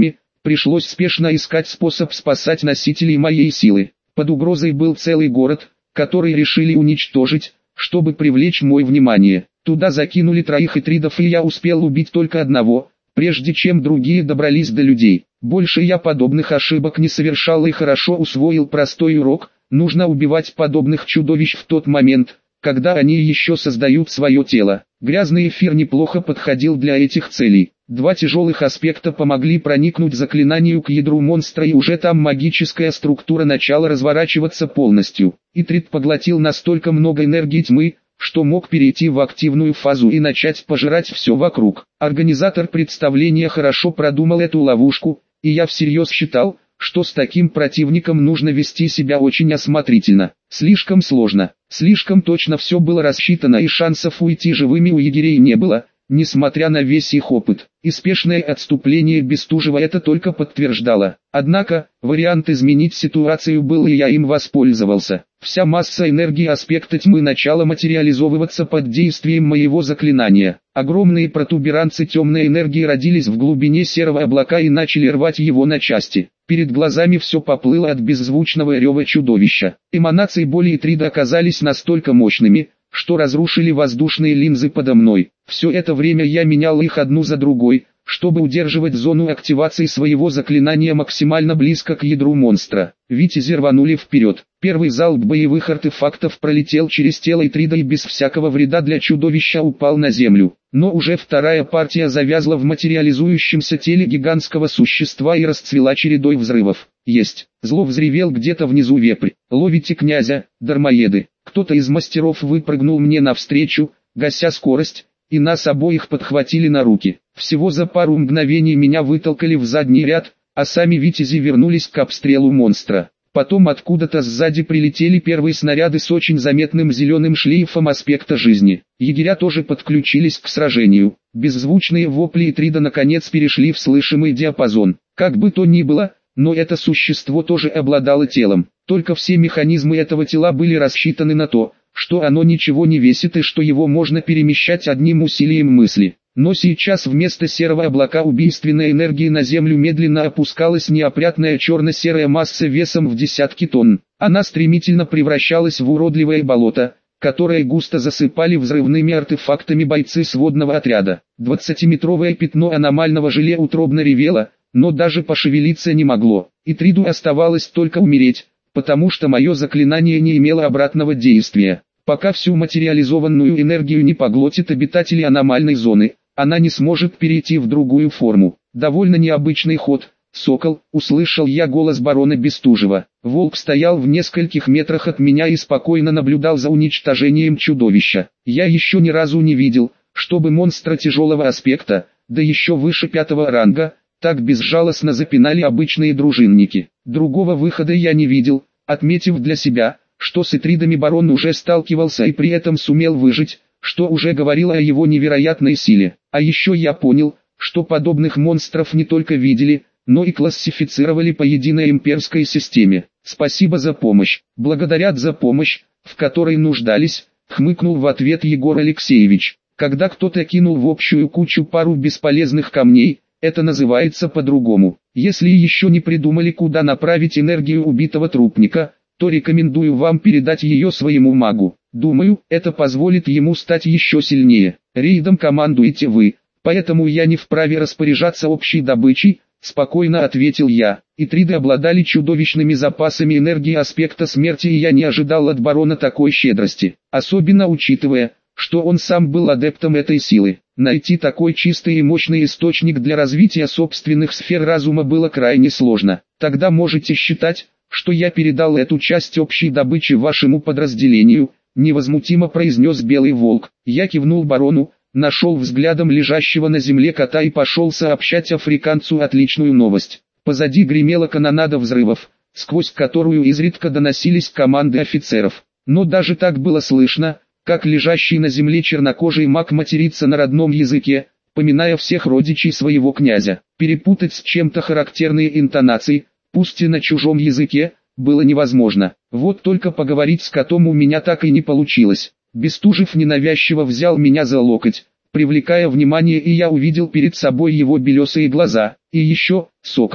Пришлось спешно искать способ спасать носителей моей силы. Под угрозой был целый город, который решили уничтожить, чтобы привлечь мое внимание. Туда закинули троих итридов, и я успел убить только одного, прежде чем другие добрались до людей. Больше я подобных ошибок не совершал и хорошо усвоил простой урок: нужно убивать подобных чудовищ в тот момент, когда они еще создают свое тело. Грязный эфир неплохо подходил для этих целей. Два тяжелых аспекта помогли проникнуть заклинанию к ядру монстра, и уже там магическая структура начала разворачиваться полностью. Итрид поглотил настолько много энергии тьмы, что мог перейти в активную фазу и начать пожирать все вокруг. Организатор представления хорошо продумал эту ловушку, и я всерьез считал, что с таким противником нужно вести себя очень осмотрительно. Слишком сложно, слишком точно все было рассчитано, и шансов уйти живыми у егерей не было, несмотря на весь их опыт. И спешное отступление Бестужева это только подтверждало. Однако, вариант изменить ситуацию был, и я им воспользовался. Вся масса энергии аспекта тьмы начала материализовываться под действием моего заклинания. Огромные протуберанцы темной энергии родились в глубине серого облака и начали рвать его на части. Перед глазами все поплыло от беззвучного рева чудовища. Эманации боли Итрида оказались настолько мощными, что разрушили воздушные линзы подо мной. Все это время я менял их одну за другой, чтобы удерживать зону активации своего заклинания максимально близко к ядру монстра. Витязи рванули вперед. Первый залп боевых артефактов пролетел через тело Итрида и без всякого вреда для чудовища упал на землю. Но уже вторая партия завязла в материализующемся теле гигантского существа и расцвела чередой взрывов. Есть. Зло взревел где-то внизу вепрь. Ловите князя, дармоеды. Кто-то из мастеров выпрыгнул мне навстречу, гася скорость, и нас обоих подхватили на руки. Всего за пару мгновений меня вытолкали в задний ряд, а сами витязи вернулись к обстрелу монстра. Потом откуда-то сзади прилетели первые снаряды с очень заметным зеленым шлейфом аспекта жизни. Егеря тоже подключились к сражению. Беззвучные вопли Итрида наконец перешли в слышимый диапазон. Как бы то ни было, но это существо тоже обладало телом. Только все механизмы этого тела были рассчитаны на то, что оно ничего не весит и что его можно перемещать одним усилием мысли. Но сейчас вместо серого облака убийственной энергии на землю медленно опускалась неопрятная черно-серая масса весом в десятки тонн. Она стремительно превращалась в уродливое болото, которое густо засыпали взрывными артефактами бойцы сводного отряда. Двадцатиметровое пятно аномального желе утробно ревело, но даже пошевелиться не могло. Итриду оставалось только умереть, потому что мое заклинание не имело обратного действия. Пока всю материализованную энергию не поглотит обитатели аномальной зоны, она не сможет перейти в другую форму. Довольно необычный ход, сокол, услышал я голос барона Бестужева. Волк стоял в нескольких метрах от меня и спокойно наблюдал за уничтожением чудовища. Я еще ни разу не видел, чтобы монстра тяжелого аспекта, да еще выше пятого ранга, так безжалостно запинали обычные дружинники. Другого выхода я не видел, отметив для себя, что с Итридами барон уже сталкивался и при этом сумел выжить, что уже говорило о его невероятной силе. А еще я понял, что подобных монстров не только видели, но и классифицировали по единой имперской системе. Спасибо за помощь. Благодарят за помощь, в которой нуждались, хмыкнул в ответ Егор Алексеевич. Когда кто-то кинул в общую кучу пару бесполезных камней, это называется по-другому. Если еще не придумали, куда направить энергию убитого трупника, то рекомендую вам передать ее своему магу. Думаю, это позволит ему стать еще сильнее. Рейдом командуете вы, поэтому я не вправе распоряжаться общей добычей, спокойно ответил я. Итриды обладали чудовищными запасами энергии аспекта смерти, и я не ожидал от барона такой щедрости. Особенно учитывая, что он сам был адептом этой силы. Найти такой чистый и мощный источник для развития собственных сфер разума было крайне сложно. Тогда можете считать, что я передал эту часть общей добычи вашему подразделению, невозмутимо произнес Белый Волк. Я кивнул барону, нашел взглядом лежащего на земле кота и пошел сообщать африканцу отличную новость. Позади гремела канонада взрывов, сквозь которую изредка доносились команды офицеров. Но даже так было слышно, как лежащий на земле чернокожий маг матерится на родном языке, поминая всех родичей своего князя. Перепутать с чем-то характерные интонации, пусть и на чужом языке, было невозможно. Вот только поговорить с котом у меня так и не получилось. Бестужев ненавязчиво взял меня за локоть, привлекая внимание, и я увидел перед собой его белесые глаза. И еще, сокол.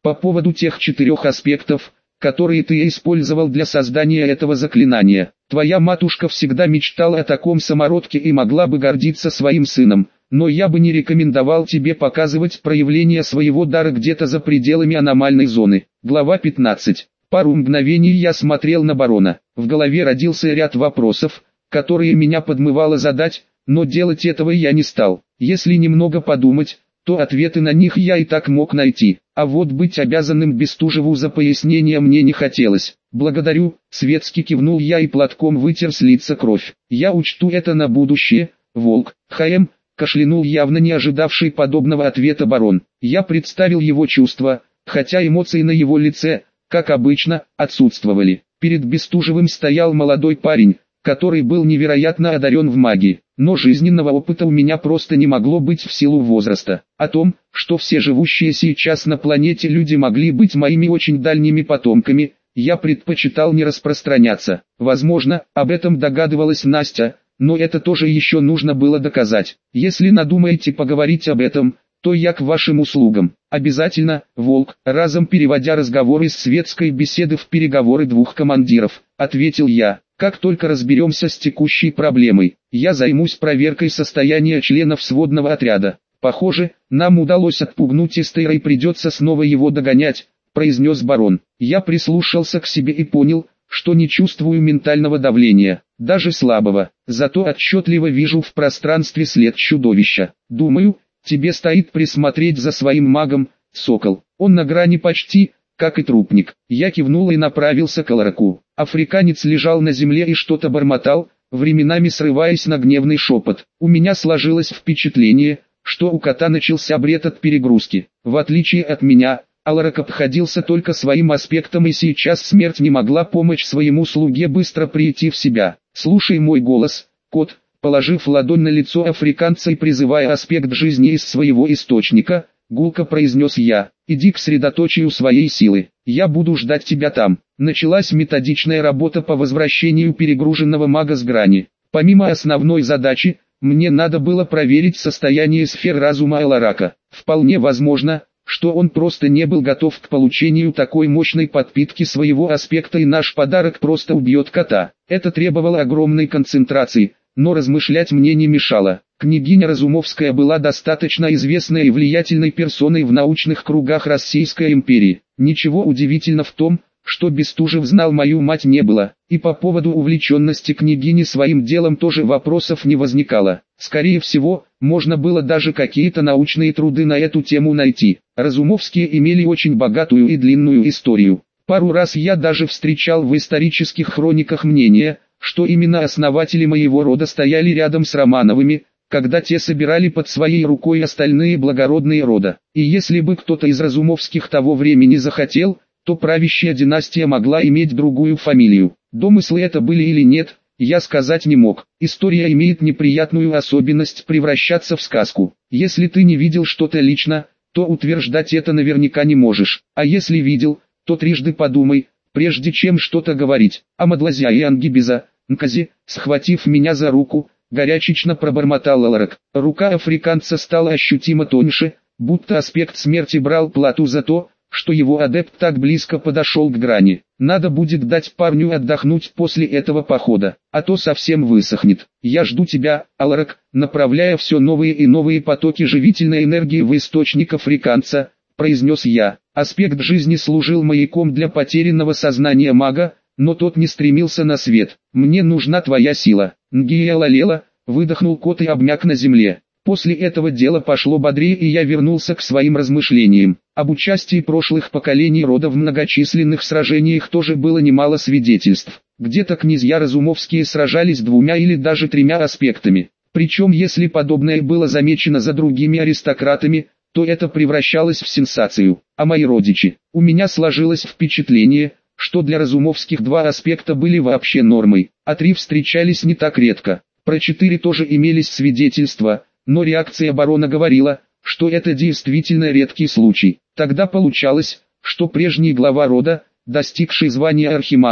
По поводу тех четырех аспектов, которые ты использовал для создания этого заклинания. Твоя матушка всегда мечтала о таком самородке и могла бы гордиться своим сыном, но я бы не рекомендовал тебе показывать проявление своего дара где-то за пределами аномальной зоны. Глава пятнадцать. Пару мгновений я смотрел на барона. В голове родился ряд вопросов, которые меня подмывало задать, но делать этого я не стал. Если немного подумать, то ответы на них я и так мог найти, а вот быть обязанным Бестужеву за пояснение мне не хотелось. «Благодарю», — светски кивнул я и платком вытер с лица кровь. «Я учту это на будущее, Волк». «Хаем», — кашлянул явно не ожидавший подобного ответа барон. Я представил его чувства, хотя эмоции на его лице, как обычно, отсутствовали. Перед Бестужевым стоял молодой парень, который был невероятно одарен в магии, но жизненного опыта у меня просто не могло быть в силу возраста. О том, что все живущие сейчас на планете люди могли быть моими очень дальними потомками, я предпочитал не распространяться. Возможно, об этом догадывалась Настя, но это тоже еще нужно было доказать. Если надумаете поговорить об этом, то я к вашим услугам. Обязательно, Волк, разом переводя разговор из светской беседы в переговоры двух командиров, ответил я. Как только разберемся с текущей проблемой, я займусь проверкой состояния членов сводного отряда. Похоже, нам удалось отпугнуть Эстейра и придется снова его догонять, произнес барон. Я прислушался к себе и понял, что не чувствую ментального давления, даже слабого, зато отчетливо вижу в пространстве след чудовища. Думаю, тебе стоит присмотреть за своим магом, Сокол. Он на грани почти, как и трупник. Я кивнул и направился к Алараку. Африканец лежал на земле и что-то бормотал, временами срываясь на гневный шепот. У меня сложилось впечатление, что у кота начался бред от перегрузки. В отличие от меня, Аларак обходился только своим аспектом, и сейчас смерть не могла помочь своему слуге быстро прийти в себя. «Слушай мой голос, кот», положив ладонь на лицо африканца и призывая аспект жизни из своего источника, гулко произнес я. «Иди к средоточию своей силы, я буду ждать тебя там». Началась методичная работа по возвращению перегруженного мага с грани. Помимо основной задачи, мне надо было проверить состояние сфер разума Аларака. Вполне возможно, что он просто не был готов к получению такой мощной подпитки своего аспекта, и наш подарок просто убьет кота. Это требовало огромной концентрации, но размышлять мне не мешало. Княгиня Разумовская была достаточно известной и влиятельной персоной в научных кругах Российской империи. Ничего удивительного в том, что Бестужев знал мою мать, не было, и по поводу увлеченности княгини своим делом тоже вопросов не возникало. Скорее всего, можно было даже какие-то научные труды на эту тему найти. Разумовские имели очень богатую и длинную историю. Пару раз я даже встречал в исторических хрониках мнение, что именно основатели моего рода стояли рядом с Романовыми, когда те собирали под своей рукой остальные благородные рода. И если бы кто-то из Разумовских того времени захотел, то правящая династия могла иметь другую фамилию. Домыслы это были или нет, я сказать не мог. История имеет неприятную особенность превращаться в сказку. Если ты не видел что-то лично, то утверждать это наверняка не можешь. А если видел, то трижды подумай, прежде чем что-то говорить. Амадлазя и Ангибиза, Нкази, схватив меня за руку, горячечно пробормотал Аларак. Рука африканца стала ощутимо тоньше, будто аспект смерти брал плату за то, что его адепт так близко подошел к грани. Надо будет дать парню отдохнуть после этого похода, а то совсем высохнет. Я жду тебя, Аларак, направляя все новые и новые потоки живительной энергии в источник африканца, произнес я. Аспект жизни служил маяком для потерянного сознания мага, но тот не стремился на свет. Мне нужна твоя сила. Нгия лалела, выдохнул кот и обмяк на земле. После этого дело пошло бодрее, и я вернулся к своим размышлениям. Об участии прошлых поколений рода в многочисленных сражениях тоже было немало свидетельств. Где-то князья Разумовские сражались двумя или даже тремя аспектами. Причем если подобное было замечено за другими аристократами, то это превращалось в сенсацию. А мои родичи, у меня сложилось впечатление, что для Разумовских два аспекта были вообще нормой, а три встречались не так редко. Про четыре тоже имелись свидетельства, но реакция барона говорила, что это действительно редкий случай. Тогда получалось, что прежний глава рода, достигший звания архимага,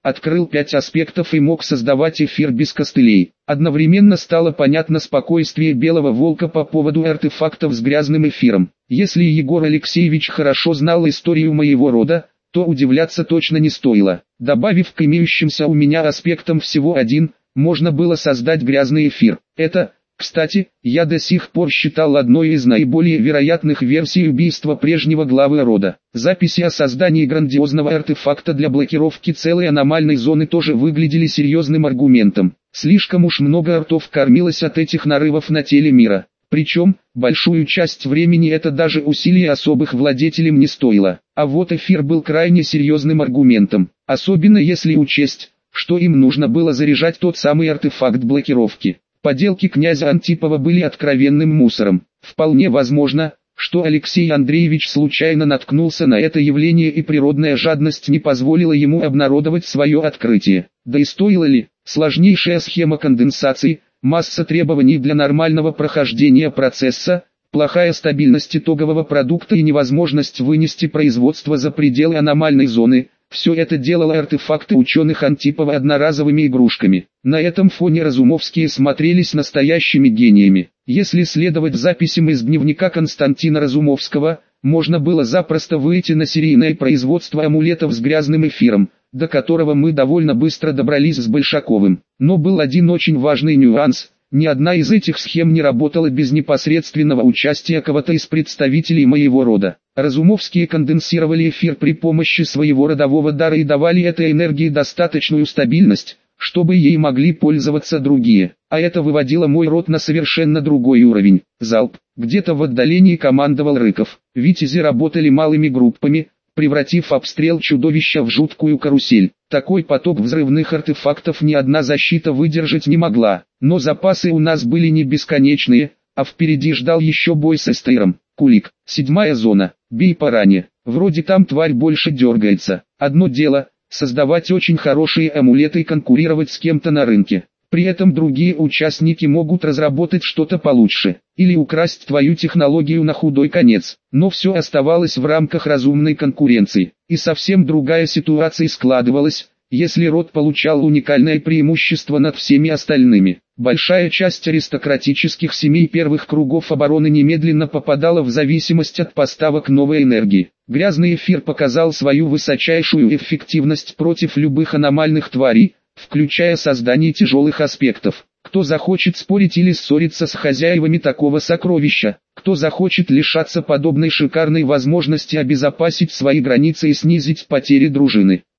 открыл пять аспектов и мог создавать эфир без костылей. Одновременно стало понятно спокойствие Белого Волка по поводу артефактов с грязным эфиром. Если Егор Алексеевич хорошо знал историю моего рода, то удивляться точно не стоило. Добавив к имеющимся у меня аспектам всего один, можно было создать грязный эфир. Это, кстати, я до сих пор считал одной из наиболее вероятных версий убийства прежнего главы рода. Записи о создании грандиозного артефакта для блокировки целой аномальной зоны тоже выглядели серьезным аргументом. Слишком уж много ртов кормилось от этих нарывов на теле мира. Причем, большую часть времени это даже усилий особых владетелям не стоило. А вот эфир был крайне серьезным аргументом. Особенно если учесть, что им нужно было заряжать тот самый артефакт блокировки. Поделки князя Антипова были откровенным мусором. Вполне возможно, что Алексей Андреевич случайно наткнулся на это явление и природная жадность не позволила ему обнародовать свое открытие. Да и стоило ли? Сложнейшая схема конденсации, масса требований для нормального прохождения процесса, плохая стабильность итогового продукта и невозможность вынести производство за пределы аномальной зоны – все это делало артефакты ученых Антипова одноразовыми игрушками. На этом фоне Разумовские смотрелись настоящими гениями. Если следовать записям из дневника Константина Разумовского, можно было запросто выйти на серийное производство амулетов с грязным эфиром, до которого мы довольно быстро добрались с Большаковым. Но был один очень важный нюанс. Ни одна из этих схем не работала без непосредственного участия кого-то из представителей моего рода. Разумовские конденсировали эфир при помощи своего родового дара и давали этой энергии достаточную стабильность, чтобы ей могли пользоваться другие. А это выводило мой род на совершенно другой уровень. Залп. Где-то в отдалении командовал Рыков. Витязи работали малыми группами, превратив обстрел чудовища в жуткую карусель. Такой поток взрывных артефактов ни одна защита выдержать не могла. Но запасы у нас были не бесконечные, а впереди ждал еще бой с Эстейром. Кулик. Седьмая зона. Бей по ране. Вроде там тварь больше дергается. Одно дело – создавать очень хорошие амулеты и конкурировать с кем-то на рынке. При этом другие участники могут разработать что-то получше, или украсть твою технологию на худой конец. Но все оставалось в рамках разумной конкуренции. И совсем другая ситуация складывалась, если род получал уникальное преимущество над всеми остальными. Большая часть аристократических семей первых кругов обороны немедленно попадала в зависимость от поставок новой энергии. Грязный эфир показал свою высочайшую эффективность против любых аномальных тварей, включая создание тяжелых аспектов. Кто захочет спорить или ссориться с хозяевами такого сокровища, кто захочет лишаться подобной шикарной возможности обезопасить свои границы и снизить потери дружины.